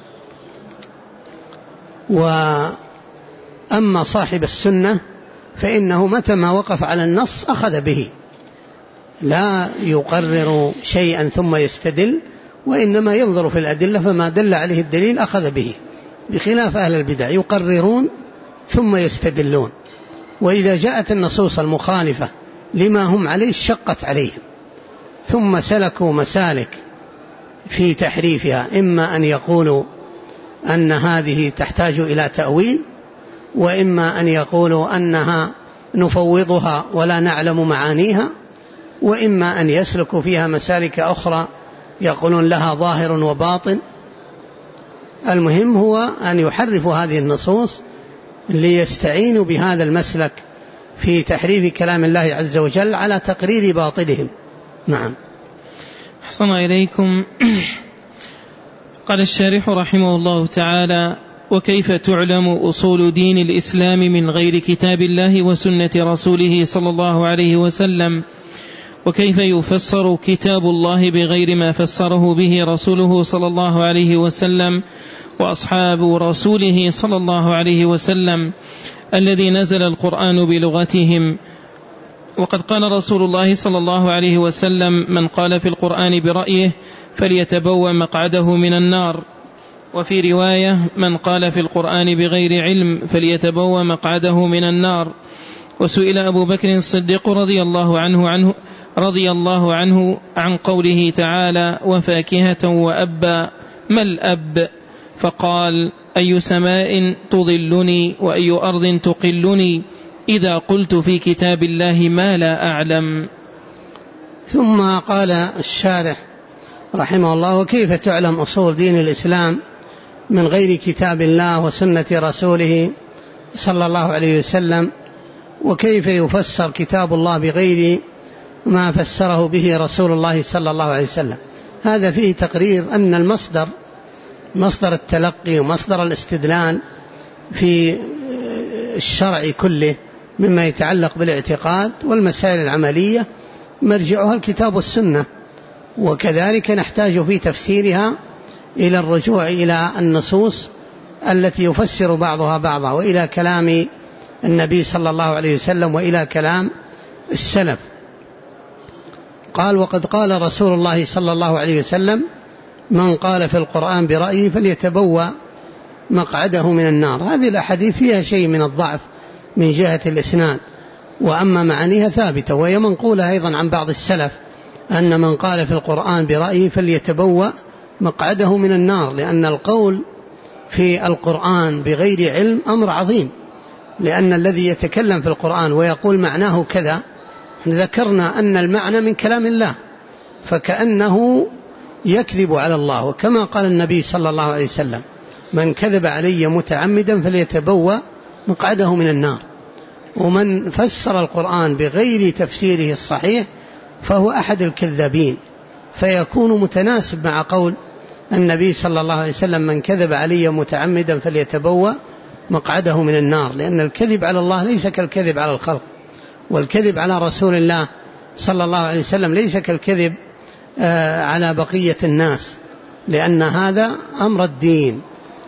Speaker 2: وأما صاحب السنة فإنه متى ما وقف على النص أخذ به، لا يقرر شيئا ثم يستدل، وإنما ينظر في الأدلة، فما دل عليه الدليل أخذ به، بخلاف أهل البدع يقررون ثم يستدلون. وإذا جاءت النصوص المخالفة لما هم عليه شقت عليهم، ثم سلكوا مسالك في تحريفها، إما أن يقولوا أن هذه تحتاج إلى تأويل، وإما أن يقولوا أنها نفوضها ولا نعلم معانيها، وإما أن يسلكوا فيها مسالك أخرى يقولون لها ظاهر وباطن. المهم هو أن يحرفوا هذه النصوص ليستعينوا بهذا المسلك في تحريف كلام الله عز وجل على تقرير باطلهم. نعم.
Speaker 1: أحسن إليكم. قال الشارح رحمه الله تعالى: وكيف تعلم أصول دين الإسلام من غير كتاب الله وسنة رسوله صلى الله عليه وسلم؟ وكيف يفسر كتاب الله بغير ما فسره به رسوله صلى الله عليه وسلم؟ وأصحاب رسوله صلى الله عليه وسلم الذي نزل القرآن بلغتهم. وقد قال رسول الله صلى الله عليه وسلم: من قال في القرآن برأيه فليتبوأ مقعده من النار. وفي رواية: من قال في القرآن بغير علم فليتبوأ مقعده من النار. وسئل أبو بكر الصديق رضي الله عنه عن قوله تعالى: وفاكهة وأبا، ما الأب؟ فقال: أي سماء تظلني وأي أرض تقلني إذا قلت في كتاب الله ما لا أعلم.
Speaker 2: ثم قال الشارح رحمه الله: وكيف تعلم أصول دين الإسلام من غير كتاب الله وسنة رسوله صلى الله عليه وسلم؟ وكيف يفسر كتاب الله بغير ما فسره به رسول الله صلى الله عليه وسلم؟ هذا فيه تقرير أن المصدر، مصدر التلقي ومصدر الاستدلال في الشرع كله مما يتعلق بالاعتقاد والمسائل العملية مرجعها الكتاب والسنة، وكذلك نحتاج في تفسيرها إلى الرجوع إلى النصوص التي يفسر بعضها بعضا، وإلى كلام النبي صلى الله عليه وسلم، وإلى كلام السلف. قال: وقد قال رسول الله صلى الله عليه وسلم: من قال في القرآن برأيه فليتبوأ مقعده من النار. هذه الأحاديث فيها شيء من الضعف من جهة الإسناد، وأما معانيها ثابتة، وهي منقولة أيضا عن بعض السلف أن من قال في القرآن برأيه فليتبوأ مقعده من النار، لأن القول في القرآن بغير علم أمر عظيم، لأن الذي يتكلم في القرآن ويقول معناه كذا، ذكرنا أن المعنى من كلام الله، فكأنه يكذب على الله. وكما قال النبي صلى الله عليه وسلم: من كذب علي متعمدا فليتبوأ مقعده من النار. ومن فسر القرآن بغير تفسيره الصحيح فهو أحد الكذابين، فيكون متناسب مع قول النبي صلى الله عليه وسلم: من كذب علي متعمدا فليتبوأ مقعده من النار، لأن الكذب على الله ليس كالكذب على الخلق، والكذب على رسول الله صلى الله عليه وسلم ليس كالكذب على بقية الناس، لأن هذا أمر الدين.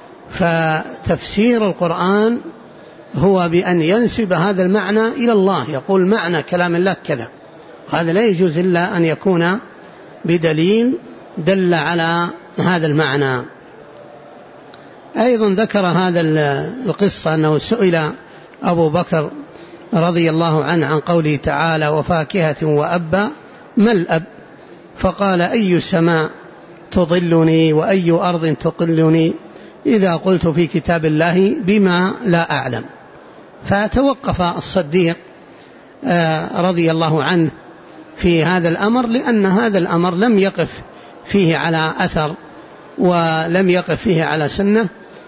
Speaker 2: فتفسير القرآن هو بأن ينسب هذا المعنى إلى الله، يقول معنى كلام الله كذا، وهذا لا يجوز إلا أن يكون بدليل دل على هذا المعنى. أيضا ذكر هذا القصة أنه سئل أبو بكر رضي الله عنه عن قوله تعالى: وفاكهة وأبا، ما الأب؟ فقال: أي سماء تظلني وأي أرض تقلني إذا قلت في كتاب الله بما لا أعلم. فتوقف الصديق رضي الله عنه في هذا الأمر، لأن هذا الأمر لم يقف فيه على أثر ولم يقف فيه على سنة،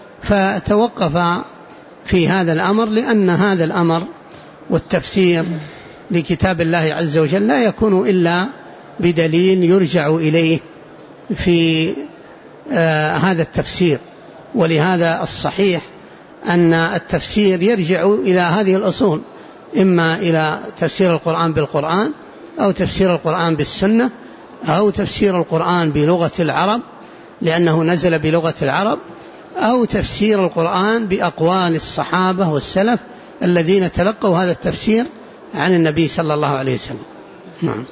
Speaker 2: فتوقف في هذا الأمر، لأن هذا الأمر والتفسير لكتاب الله عز وجل لا يكون إلا بدليل يرجع إليه في هذا التفسير. ولهذا الصحيح أن التفسير يرجع إلى هذه الأصول، إما إلى تفسير القرآن بالقرآن، أو تفسير القرآن بالسنة، أو تفسير القرآن بلغة العرب لأنه نزل بلغة العرب، أو تفسير القرآن بأقوال الصحابة والسلف الذين تلقوا هذا التفسير عن النبي صلى الله عليه وسلم. نعم.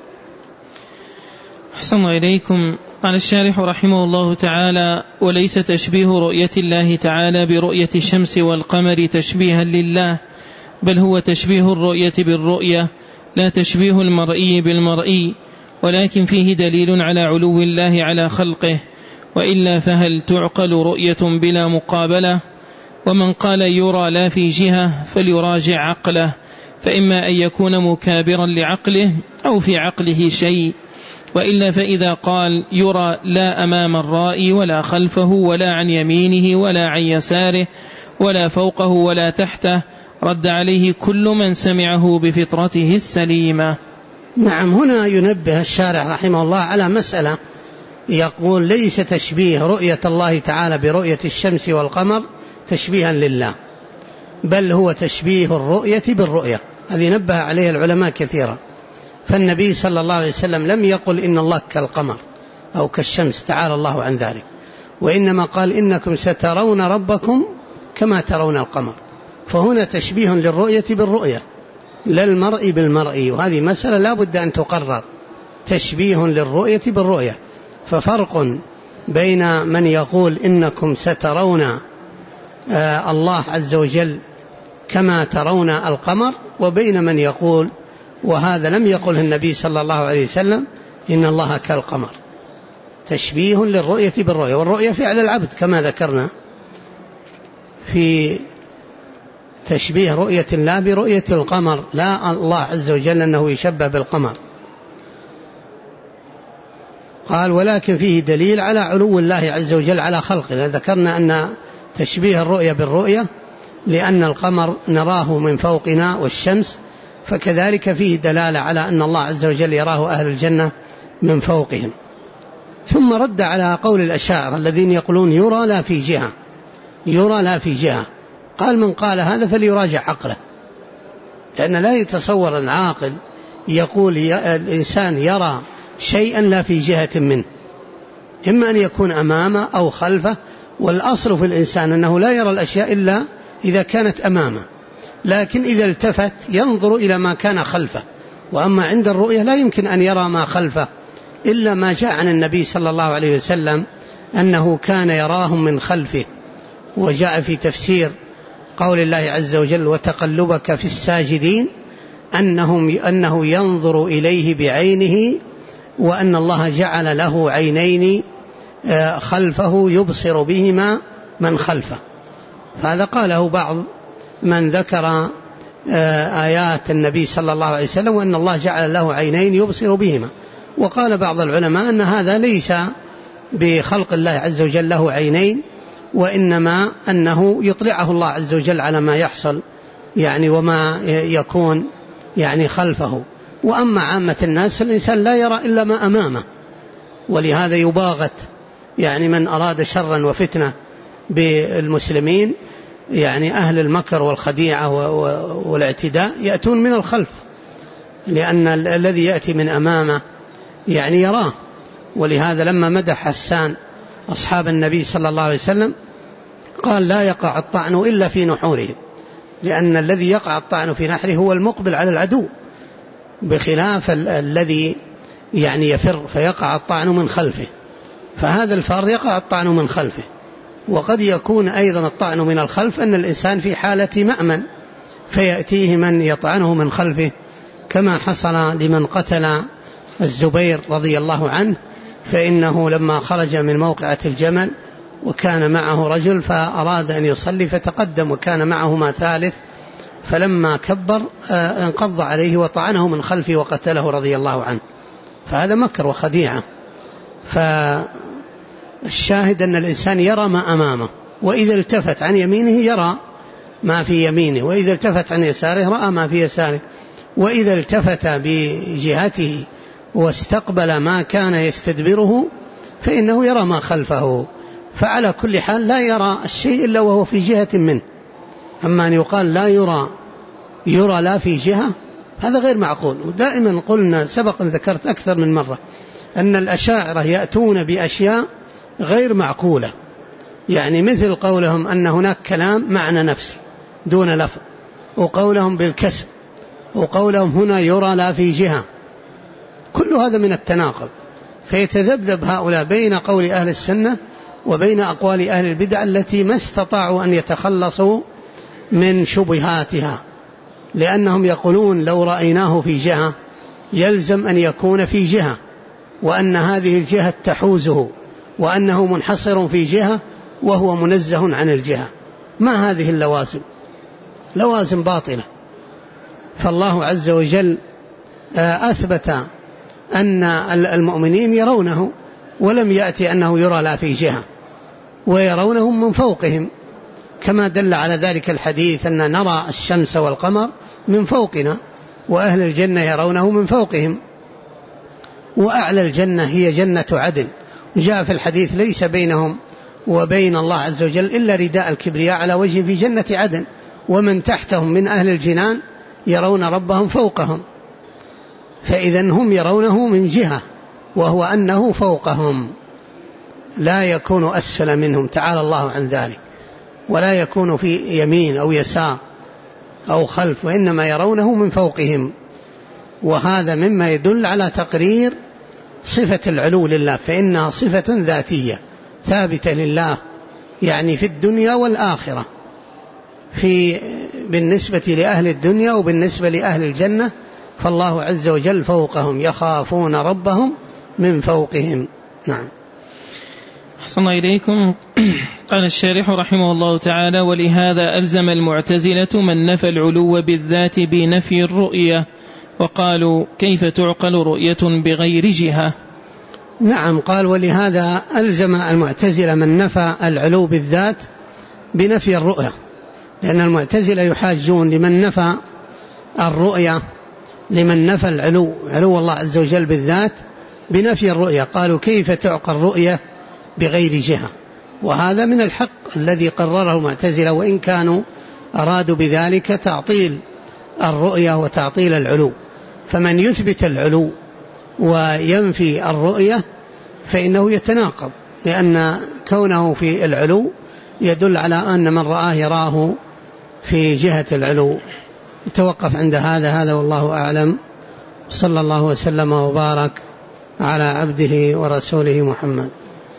Speaker 1: أحسن إليكم. قال الشارح رحمه الله تعالى: وليس تشبيه رؤية الله تعالى برؤية الشمس والقمر تشبيها لله، بل هو تشبيه الرؤية بالرؤية، لا تشبيه المرئي بالمرئي، ولكن فيه دليل على علو الله على خلقه، وإلا فهل تعقل رؤية بلا مقابلة؟ ومن قال يرى لا في جهة فليراجع عقله، فإما أن يكون مكابرا لعقله أو في عقله شيء، وإلا فإذا قال يرى لا أمام الرائي ولا خلفه ولا عن يمينه ولا عن يساره ولا فوقه ولا تحته، رد عليه كل من سمعه بفطرته السليمة.
Speaker 2: نعم. هنا ينبه الشارح رحمه الله على مسألة، يقول: ليس تشبيه رؤية الله تعالى برؤية الشمس والقمر تشبيها لله، بل هو تشبيه الرؤية بالرؤية. هذه نبه عليه العلماء كثيرا. فالنبي صلى الله عليه وسلم لم يقل إن الله كالقمر أو كالشمس، تعالى الله عن ذلك، وإنما قال إنكم سترون ربكم كما ترون القمر، فهنا تشبيه للرؤية بالرؤية لا المرء بالمرء، وهذه مسألة لا بد أن تقرر، تشبيه للرؤية بالرؤية. ففرق بين من يقول إنكم سترون الله عز وجل كما ترون القمر، وبين من يقول، وهذا لم يقله النبي صلى الله عليه وسلم، إن الله كالقمر. تشبيه للرؤية بالرؤية، والرؤية فعل العبد كما ذكرنا في تشبيه رؤية الله برؤية القمر، لا الله عز وجل أنه يشبه بالقمر. قال ولكن فيه دليل على علو الله عز وجل على خلقه. ذكرنا أن تشبيه الرؤية بالرؤية لأن القمر نراه من فوقنا والشمس، فكذلك فيه دلالة على أن الله عز وجل يراه أهل الجنة من فوقهم. ثم رد على قول الأشاعرة الذين يقولون يرى لا في جهة، يرى لا في جهة. قال من قال هذا فليراجع عقله، لأن لا يتصور العاقل يقول الإنسان يرى شيئا لا في جهة منه، إما أن يكون أمامه أو خلفه، والأصل في الإنسان أنه لا يرى الأشياء إلا إذا كانت أمامه، لكن إذا التفت ينظر إلى ما كان خلفه. وأما عند الرؤية لا يمكن أن يرى ما خلفه إلا ما جاء عن النبي صلى الله عليه وسلم أنه كان يراهم من خلفه. وجاء في تفسير قول الله عز وجل وتقلبك في الساجدين أنه ينظر إليه بعينه، وأن الله جعل له عينين خلفه يبصر بهما من خلفه. فهذا قاله بعض من ذكر آيات النبي صلى الله عليه وسلم وأن الله جعل له عينين يبصر بهما. وقال بعض العلماء أن هذا ليس بخلق الله عز وجل له عينين، وإنما أنه يطلعه الله عز وجل على ما يحصل يعني وما يكون يعني خلفه. وأما عامة الناس فالإنسان لا يرى إلا ما أمامه، ولهذا يباغت يعني من أراد شرا وفتنة بالمسلمين، يعني أهل المكر والخديعة والاعتداء يأتون من الخلف، لأن الذي يأتي من أمامه يعني يراه. ولهذا لما مدح حسان أصحاب النبي صلى الله عليه وسلم قال لا يقع الطعن إلا في نحورهم، لأن الذي يقع الطعن في نحره هو المقبل على العدو، بخلاف الذي يعني يفر فيقع الطعن من خلفه. فهذا الفار يقع الطعن من خلفه. وقد يكون أيضا الطعن من الخلف أن الإنسان في حالة مأمن فيأتيه من يطعنه من خلفه، كما حصل لمن قتل الزبير رضي الله عنه، فإنه لما خرج من موقعة الجمل وكان معه رجل فأراد أن يصلي فتقدم وكان معهما ثالث، فلما كبر انقض عليه وطعنه من خلفه وقتله رضي الله عنه. فهذا مكر وخديعة. فالشاهد أن الإنسان يرى ما أمامه، وإذا التفت عن يمينه يرى ما في يمينه، وإذا التفت عن يساره رأى ما في يساره، وإذا التفت بجهته واستقبل ما كان يستدبره فإنه يرى ما خلفه. فعلى كل حال لا يرى الشيء إلا وهو في جهة منه. أما أن يقال لا يرى لا في جهة هذا غير معقول. ودائما قلنا سبق أن ذكرت أكثر من مرة أن الأشاعرة يأتون بأشياء غير معقولة، يعني مثل قولهم أن هناك كلام معنى نفسي دون لفظ، وقولهم بالكسب، وقولهم هنا يرى لا في جهة، كل هذا من التناقض. فيتذبذب هؤلاء بين قول أهل السنة وبين أقوال أهل البدع التي ما استطاعوا أن يتخلصوا من شبهاتها، لأنهم يقولون لو رأيناه في جهة يلزم أن يكون في جهة، وأن هذه الجهة تحوزه، وأنه منحصر في جهة وهو منزه عن الجهة. ما هذه اللوازم؟ لوازم باطلة. فالله عز وجل أثبت أن المؤمنين يرونه، ولم يأتي أنه يرى لا في جهة، ويرونهم من فوقهم، كما دل على ذلك الحديث أن نرى الشمس والقمر من فوقنا، وأهل الجنة يرونه من فوقهم، وأعلى الجنة هي جنة عدن. جاء في الحديث ليس بينهم وبين الله عز وجل إلا رداء الكبرياء على وجه في جنة عدن، ومن تحتهم من أهل الجنان يرون ربهم فوقهم. فإذا هم يرونه من جهة وهو أنه فوقهم. لا يكون أسفل منهم تعالى الله عن ذلك، ولا يكون في يمين أو يسار أو خلف، وإنما يرونه من فوقهم. وهذا مما يدل على تقرير صفة العلو لله، فإنها صفة ذاتية ثابتة لله، يعني في الدنيا والآخرة، بالنسبة لأهل الدنيا وبالنسبة لأهل الجنة، فالله عز وجل فوقهم يخافون ربهم من فوقهم. نعم.
Speaker 1: أحسن إليكم. قال الشارح رحمه الله تعالى: ولهذا ألزم المعتزلة من نفى العلو بالذات بنفي الرؤية، وقالوا كيف تعقل رؤية بغير جهة؟
Speaker 2: نعم، قال ولهذا ألزم المعتزلة من نفى العلو بالذات بنفي الرؤية، لأن المعتزلة يحاجون لمن نفى الرؤية، لمن نفى علو الله عز وجل بالذات بنفي الرؤية، قالوا كيف تعقل رؤية بغير جهة؟ وهذا من الحق الذي قرره المعتزلة، وإن كانوا أرادوا بذلك تعطيل الرؤية وتعطيل العلو. فمن يثبت العلو وينفي الرؤية فإنه يتناقض، لأن كونه في العلو يدل على أن من رآه يراه في جهة العلو. نتوقف عند هذا والله أعلم، صلى الله وسلم وبارك على عبده ورسوله محمد.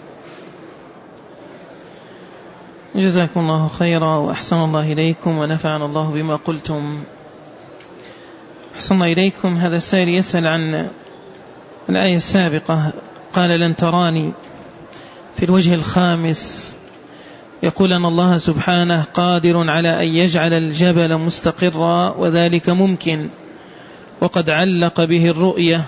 Speaker 1: جزاكم الله خيرا وأحسن الله إليكم ونفعنا الله بما قلتم. أحسن إليكم. هذا السائل يسأل عن الآية السابقة: قال لن تراني، في الوجه الخامس يقول أن الله سبحانه قادر على أن يجعل الجبل مستقرا وذلك ممكن، وقد علق به الرؤية،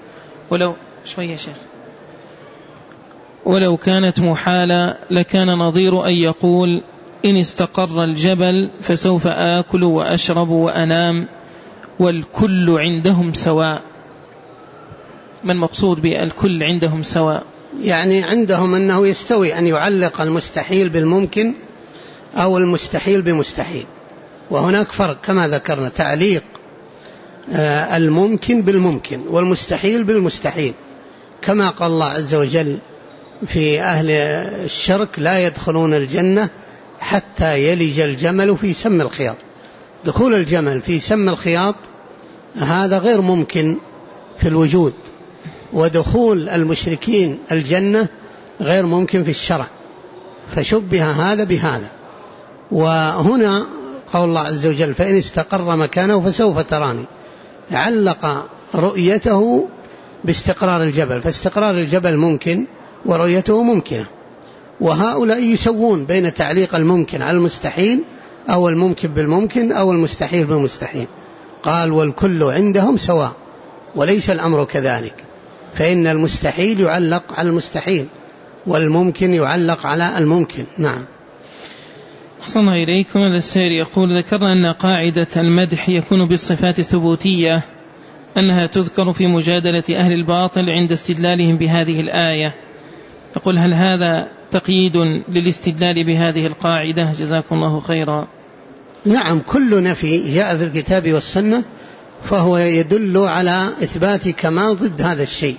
Speaker 1: ولو كانت محالة لكان نظير أن يقول إن استقر الجبل فسوف آكل وأشرب وأنام والكل عندهم سواء. ما المقصود بالكل عندهم سواء؟
Speaker 2: يعني عندهم أنه يستوي أن يعلق المستحيل بالممكن أو المستحيل بمستحيل، وهناك فرق كما ذكرنا، تعليق الممكن بالممكن والمستحيل بالمستحيل، كما قال الله عز وجل في أهل الشرك: لا يدخلون الجنة حتى يلج الجمل في سم الخياط. دخول الجمل في سم الخياط هذا غير ممكن في الوجود، ودخول المشركين الجنة غير ممكن في الشرع، فشبه هذا بهذا. وهنا قول الله عز وجل: فإن استقر مكانه فسوف تراني، علق رؤيته باستقرار الجبل، فاستقرار الجبل ممكن ورؤيته ممكنة. وهؤلاء يسوون بين تعليق الممكن على المستحيل أو الممكن بالممكن أو المستحيل بالمستحيل. قال: والكل عندهم سواء، وليس الأمر كذلك، فإن المستحيل يعلق على المستحيل والممكن يعلق على الممكن. نعم.
Speaker 1: أحسن إليكم. السائل يقول: ذكرنا أن قاعدة المدح يكون بالصفات الثبوتية، أنها تذكر في مجادلة أهل الباطل عند استدلالهم بهذه الآية. يقول: هل هذا تقييد للاستدلال بهذه القاعدة؟ جزاكم الله خيرا.
Speaker 2: نعم، كل نفي جاء في الكتاب والسنة فهو يدل على إثبات كمال ضد هذا الشيء.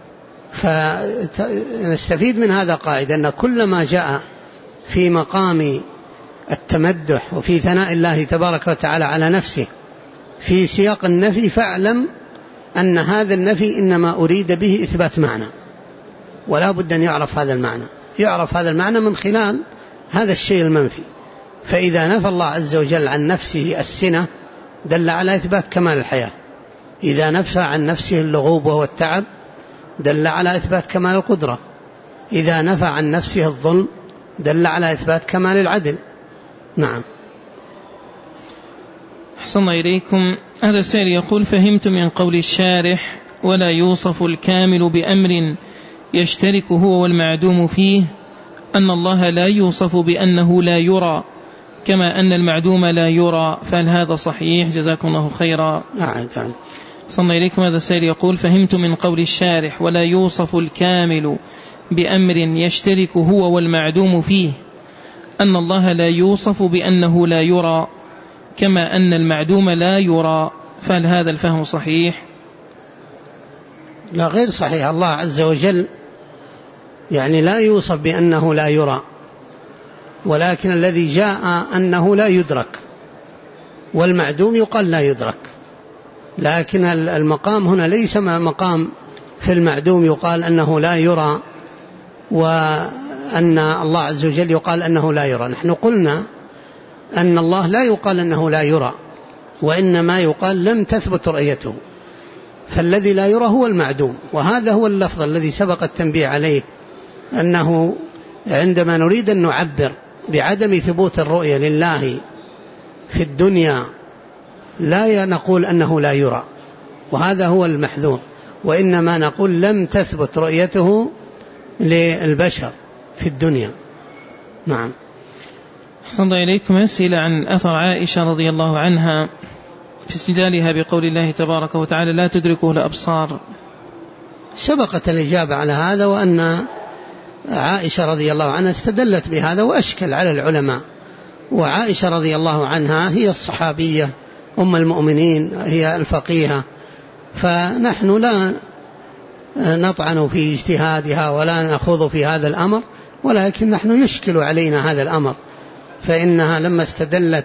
Speaker 2: فنستفيد من هذا قاعدة أن كل ما جاء في مقام التمدح وفي ثناء الله تبارك وتعالى على نفسه في سياق النفي، فاعلم أن هذا النفي إنما أريد به إثبات معنى، ولا بد أن يعرف هذا المعنى. يعرف هذا المعنى من خلال هذا الشيء المنفي. فإذا نفى الله عز وجل عن نفسه السنة دل على إثبات كمال الحياة، إذا نفى عن نفسه اللغوب وهو التعب دل على إثبات كمال القدرة، إذا نفى عن نفسه الظلم دل على إثبات كمال العدل. نعم.
Speaker 1: أحسن إليكم. هذا السائل يقول: فهمت من قول الشارح ولا يوصف الكامل بأمر يشترك هو والمعدوم فيه أن الله لا يوصف بأنه لا يرى كما أن المعدوم لا يرى، فهل هذا صحيح؟ جزاكم الله خيرا.
Speaker 2: نعم.
Speaker 1: صلى إليكم. هذا السائل يقول: فهمت من قول الشارح ولا يوصف الكامل بأمر يشترك هو والمعدوم فيه أن الله لا يوصف بأنه لا يرى كما أن المعدوم لا يرى، فهل هذا الفهم صحيح؟
Speaker 2: لا، غير صحيح. الله عز وجل يعني لا يوصف بأنه لا يرى، ولكن الذي جاء أنه لا يدرك، والمعدوم يقال لا يدرك. لكن المقام هنا ليس مقام في المعدوم يقال أنه لا يرى، وأن الله عز وجل يقال أنه لا يرى. نحن قلنا أن الله لا يقال أنه لا يرى، وإنما يقال لم تثبت رؤيته، فالذي لا يرى هو المعدوم. وهذا هو اللفظ الذي سبق التنبيه عليه، أنه عندما نريد أن نعبر بعدم ثبوت الرؤية لله في الدنيا لا نقول أنه لا يرى، وهذا هو المحذور، وإنما نقول لم تثبت رؤيته للبشر في الدنيا. نعم.
Speaker 1: أحسن الله إليكم. أسئلة عن أثر عائشة رضي الله عنها في استدلالها بقول الله تبارك وتعالى لا تدركه الأبصار.
Speaker 2: سبقت الإجابة على هذا، وأن عائشة رضي الله عنها استدلت بهذا وأشكل على العلماء. وعائشة رضي الله عنها هي الصحابية أم المؤمنين، هي الفقيهة، فنحن لا نطعن في اجتهادها ولا نأخذ في هذا الأمر، ولكن نحن يشكل علينا هذا الأمر، فإنها لما استدلت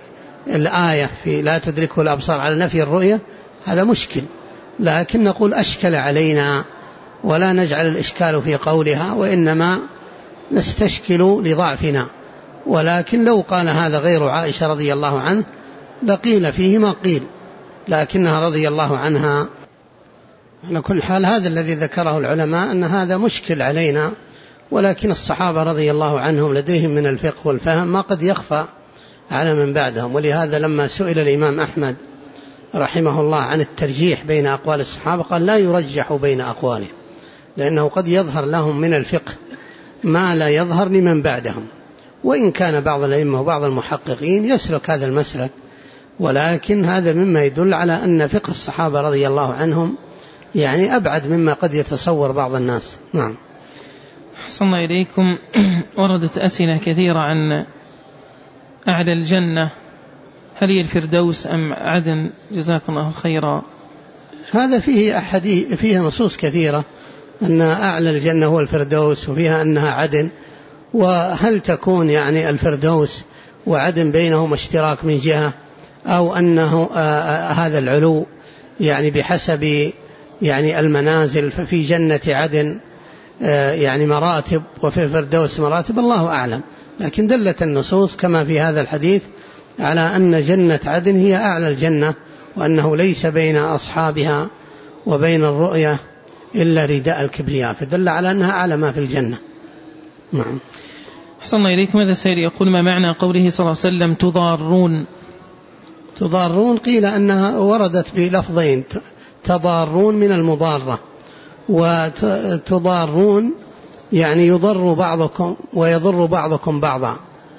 Speaker 2: بالآية في لا تدركه الأبصار على نفي الرؤية هذا مشكل، لكن نقول أشكل علينا، ولا نجعل الإشكال في قولها، وإنما نستشكل لضعفنا. ولكن لو قال هذا غير عائشة رضي الله عنه لقيل فيه ما قيل، لكنها رضي الله عنها. على كل حال هذا الذي ذكره العلماء أن هذا مشكل علينا، ولكن الصحابة رضي الله عنهم لديهم من الفقه والفهم ما قد يخفى على من بعدهم. ولهذا لما سئل الإمام أحمد رحمه الله عن الترجيح بين أقوال الصحابة قال لا يرجح بين أقوالهم، لأنه قد يظهر لهم من الفقه ما لا يظهر لمن بعدهم، وإن كان بعض الأئمة وبعض المحققين يسلك هذا المسلك، ولكن هذا مما يدل على أن فقه الصحابة رضي الله عنهم يعني أبعد مما قد يتصور بعض الناس. نعم.
Speaker 1: أحسن إليكم. وردت أسئلة كثيرة عن أعلى الجنة، هل هي الفردوس أم عدن؟ جزاكم الله خيرا.
Speaker 2: هذا فيه أحاديث، فيها نصوص كثيرة أن أعلى الجنة هو الفردوس، وفيها أنها عدن. وهل تكون يعني الفردوس وعدن بينهما اشتراك من جهة، أو أنه هذا العلو يعني بحسب يعني المنازل، ففي جنة عدن يعني مراتب وفي الفردوس مراتب، الله أعلم. لكن دلت النصوص كما في هذا الحديث على أن جنة عدن هي أعلى الجنة، وأنه ليس بين أصحابها وبين الرؤية إلا رداء الكبرياء، فدل على أنها أعلى ما في الجنة. نعم.
Speaker 1: أحسن الله إليكم. هذا السائل يقول ما معنى قوله صلى الله عليه وسلم تضارون؟
Speaker 2: تضارون قيل أنها وردت بلفظين، تضارون من المضارة، وتضارون يعني يضر بعضكم ويضر بعضكم بعضا،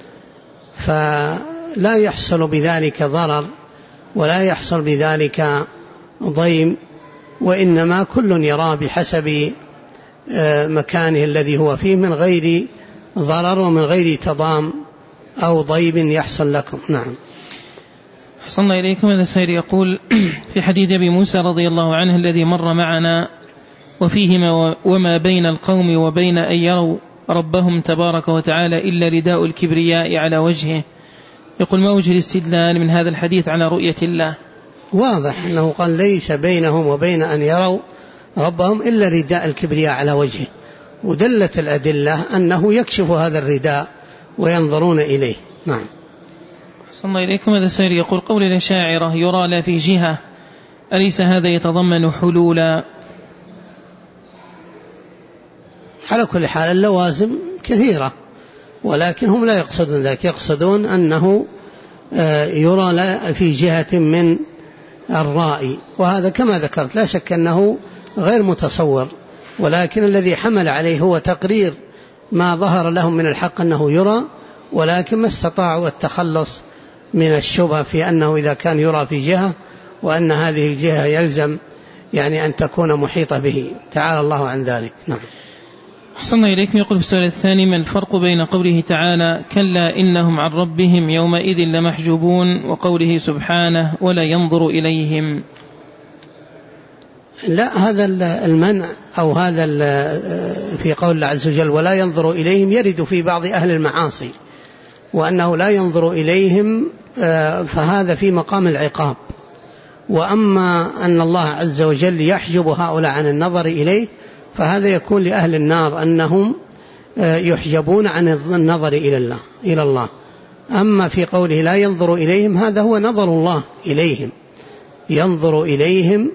Speaker 2: فلا يحصل بذلك ضرر ولا يحصل بذلك ضيم، وإنما كل يرى بحسب مكانه الذي هو فيه من غير ضرر ومن غير تضام أو ضيب يحصل لكم. نعم.
Speaker 1: أحسن الله إليكم. هذا السائل يقول في حديث أبي موسى رضي الله عنه الذي مر معنا وفيهما وما بين القوم وبين أن يروا ربهم تبارك وتعالى إلا رداء الكبرياء على وجهه، يقول ما وجه الاستدلال من هذا الحديث على رؤية الله؟
Speaker 2: واضح أنه قال ليس بينهم وبين أن يروا ربهم إلا رداء الكبرياء على وجهه، ودلت الأدلة أنه يكشف هذا الرداء وينظرون إليه. نعم.
Speaker 1: أحسن الله إليكم. هذا السائل يقول قول الأشاعرة يرى لا في جهة، أليس هذا يتضمن حلولا؟
Speaker 2: على كل حال اللوازم كثيرة، ولكن هم لا يقصدون ذلك، يقصدون أنه يرى لا في جهة من الرائي، وهذا كما ذكرت لا شك أنه غير متصور، ولكن الذي حمل عليه هو تقرير ما ظهر لهم من الحق أنه يرى، ولكن ما استطاعوا التخلص من الشبهة في أنه إذا كان يرى في جهة وأن هذه الجهة يلزم يعني أن تكون محيطة به، تعالى الله عن ذلك. نعم.
Speaker 1: أحسن إليكم. يقول في السؤال الثاني ما الفرق بين قوله تعالى كلا إنهم عن ربهم يومئذ لمحجوبون وقوله سبحانه ولا ينظر إليهم؟
Speaker 2: لا، هذا المنع أو هذا في قول الله عز وجل ولا ينظر إليهم يرد في بعض أهل المعاصي، وأنه لا ينظر إليهم فهذا في مقام العقاب. وأما أن الله عز وجل يحجب هؤلاء عن النظر إليه فهذا يكون لأهل النار أنهم يحجبون عن النظر إلى الله. أما في قوله لا ينظر إليهم هذا هو نظر الله إليهم، ينظر إليهم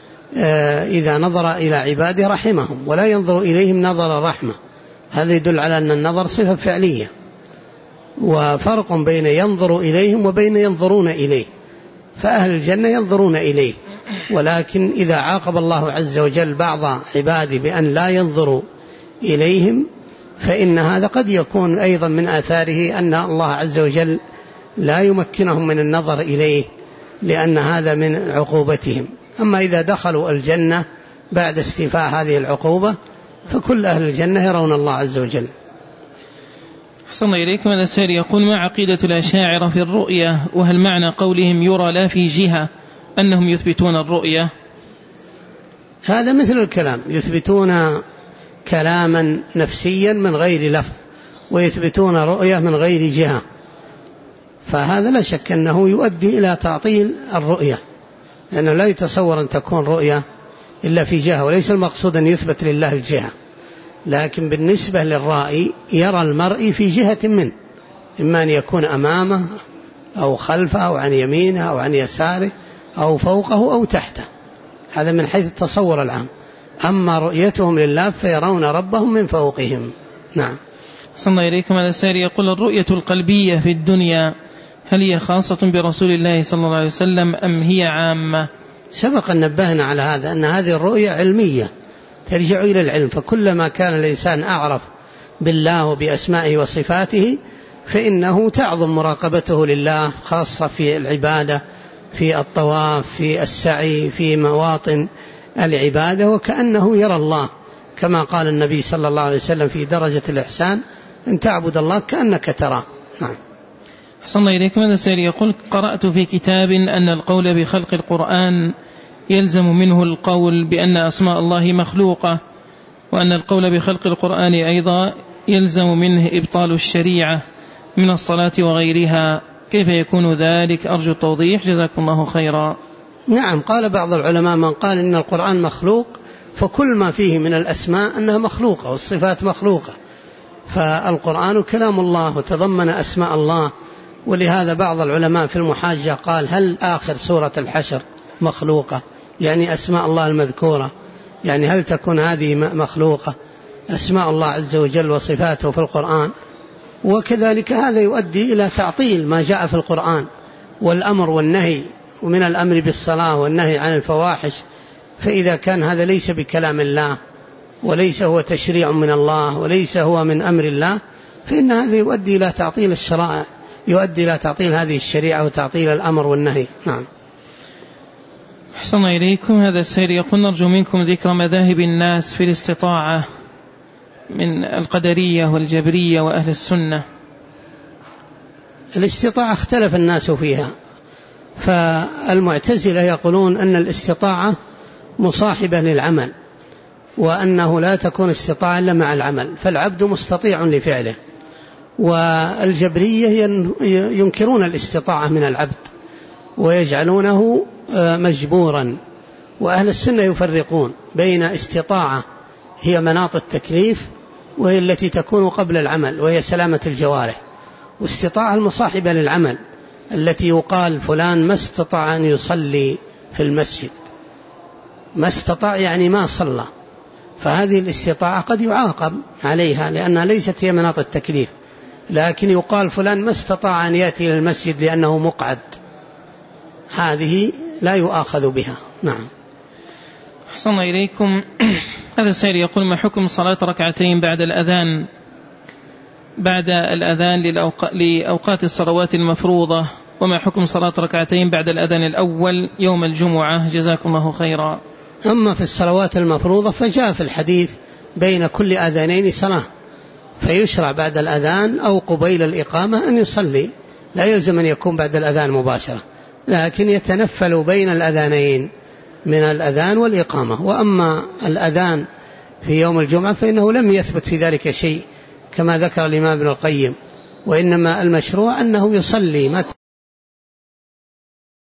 Speaker 2: إذا نظر إلى عباده رحمهم، ولا ينظر إليهم نظر رحمة. هذا يدل على أن النظر صفة فعلية، وفرق بين ينظر إليهم وبين ينظرون إليه. فأهل الجنة ينظرون إليه، ولكن إذا عاقب الله عز وجل بعض عباده بأن لا ينظروا إليهم فإن هذا قد يكون أيضا من آثاره أن الله عز وجل لا يمكنهم من النظر إليه، لأن هذا من عقوبتهم. أما إذا دخلوا الجنة بعد استيفاء هذه العقوبة فكل أهل الجنة يرون الله عز وجل.
Speaker 1: أحسن إليكم. هذا السائل يقول: ما عقيدة الأشاعرة في الرؤية؟ وهل معنى قولهم يرى لا في جهة أنهم يثبتون الرؤية؟
Speaker 2: هذا مثل الكلام، يثبتون كلاما نفسيا من غير لفظ، ويثبتون رؤية من غير جهة، فهذا لا شك أنه يؤدي إلى تعطيل الرؤية، لأنه لا يتصور أن تكون رؤية إلا في جهة، وليس المقصود أن يثبت لله الجهة، لكن بالنسبة للرائي يرى المرء في جهة منه، إما أن يكون أمامه أو خلفه أو عن يمينه أو عن يساره أو فوقه أو تحته، هذا من حيث التصور العام. أما رؤيتهم لله فيرون ربهم من فوقهم. نعم.
Speaker 1: صلى الله إليكم. هذا السائل يقول: الرؤية القلبية في الدنيا هل هي خاصة برسول الله صلى الله عليه وسلم أم هي عامة؟
Speaker 2: سبق أن نبهنا على هذا، أن هذه الرؤية علمية ترجع إلى العلم، فكلما كان الإنسان أعرف بالله وبأسمائه وصفاته فإنه تعظم مراقبته لله، خاصة في العبادة، في الطواف، في السعي، في مواطن العبادة، وكأنه يرى الله، كما قال النبي صلى الله عليه وسلم في درجة الإحسان أن تعبد الله كأنك تراه. نعم.
Speaker 1: أحسن الله إليكم. هذا السائل يقول: قرأت في كتاب أن القول بخلق القرآن يلزم منه القول بأن أسماء الله مخلوقة، وأن القول بخلق القرآن أيضا يلزم منه إبطال الشريعة من الصلاة وغيرها، كيف يكون ذلك؟ أرجو التوضيح جزاكم الله خيرا.
Speaker 2: نعم، قال بعض العلماء من قال إن القرآن مخلوق فكل ما فيه من الأسماء أنها مخلوقة والصفات مخلوقة، فالقرآن كلام الله وتضمن أسماء الله، ولهذا بعض العلماء في المحاجة قال هل آخر سورة الحشر مخلوقة، يعني أسماء الله المذكورة، يعني هل تكون هذه مخلوقة أسماء الله عز وجل وصفاته في القرآن؟ وكذلك هذا يؤدي إلى تعطيل ما جاء في القرآن والأمر والنهي، ومن الأمر بالصلاة والنهي عن الفواحش، فإذا كان هذا ليس بكلام الله وليس هو تشريع من الله وليس هو من أمر الله فإن هذا يؤدي إلى تعطيل الشرائع، يؤدي إلى تعطيل هذه الشريعة وتعطيل الأمر والنهي. نعم.
Speaker 1: أحسن إليكم. هذا السائل يقول: نرجو منكم ذكر مذاهب الناس في الاستطاعة من القدرية والجبرية وأهل السنة.
Speaker 2: الاستطاعة اختلف الناس فيها، فالمعتزلة يقولون أن الاستطاعة مصاحبة للعمل، وأنه لا تكون استطاعة إلا مع العمل، فالعبد مستطيع لفعله. والجبرية ينكرون الاستطاعة من العبد ويجعلونه مجبورا. وأهل السنة يفرقون بين استطاعة هي مناط التكليف وهي التي تكون قبل العمل وهي سلامة الجوارح، واستطاعة المصاحبة للعمل التي يقال فلان ما استطاع أن يصلي في المسجد، ما استطاع يعني ما صلى، فهذه الاستطاعة قد يعاقب عليها لأنها ليست هي مناط التكليف، لكن يقال فلان ما استطاع أن يأتي إلى المسجد لأنه مقعد، هذه لا يؤاخذ بها. نعم.
Speaker 1: أحسن إليكم. هذا السائل يقول: ما حكم صلاة ركعتين بعد الأذان لأوقات الصلوات المفروضة، وما حكم صلاة ركعتين بعد الأذان الأول يوم الجمعة جزاكم الله خيرا؟
Speaker 2: أما في الصلوات المفروضة فجاء في الحديث بين كل أذانين صلاة، فيشرع بعد الأذان أو قبيل الإقامة أن يصلي، لا يلزم أن يكون بعد الأذان مباشرة، لكن يتنفل بين الأذانين من الأذان والإقامة. وأما الأذان في يوم الجمعة فإنه لم يثبت في ذلك شيء كما ذكر الإمام ابن القيم، وإنما المشروع أنه يصلي متى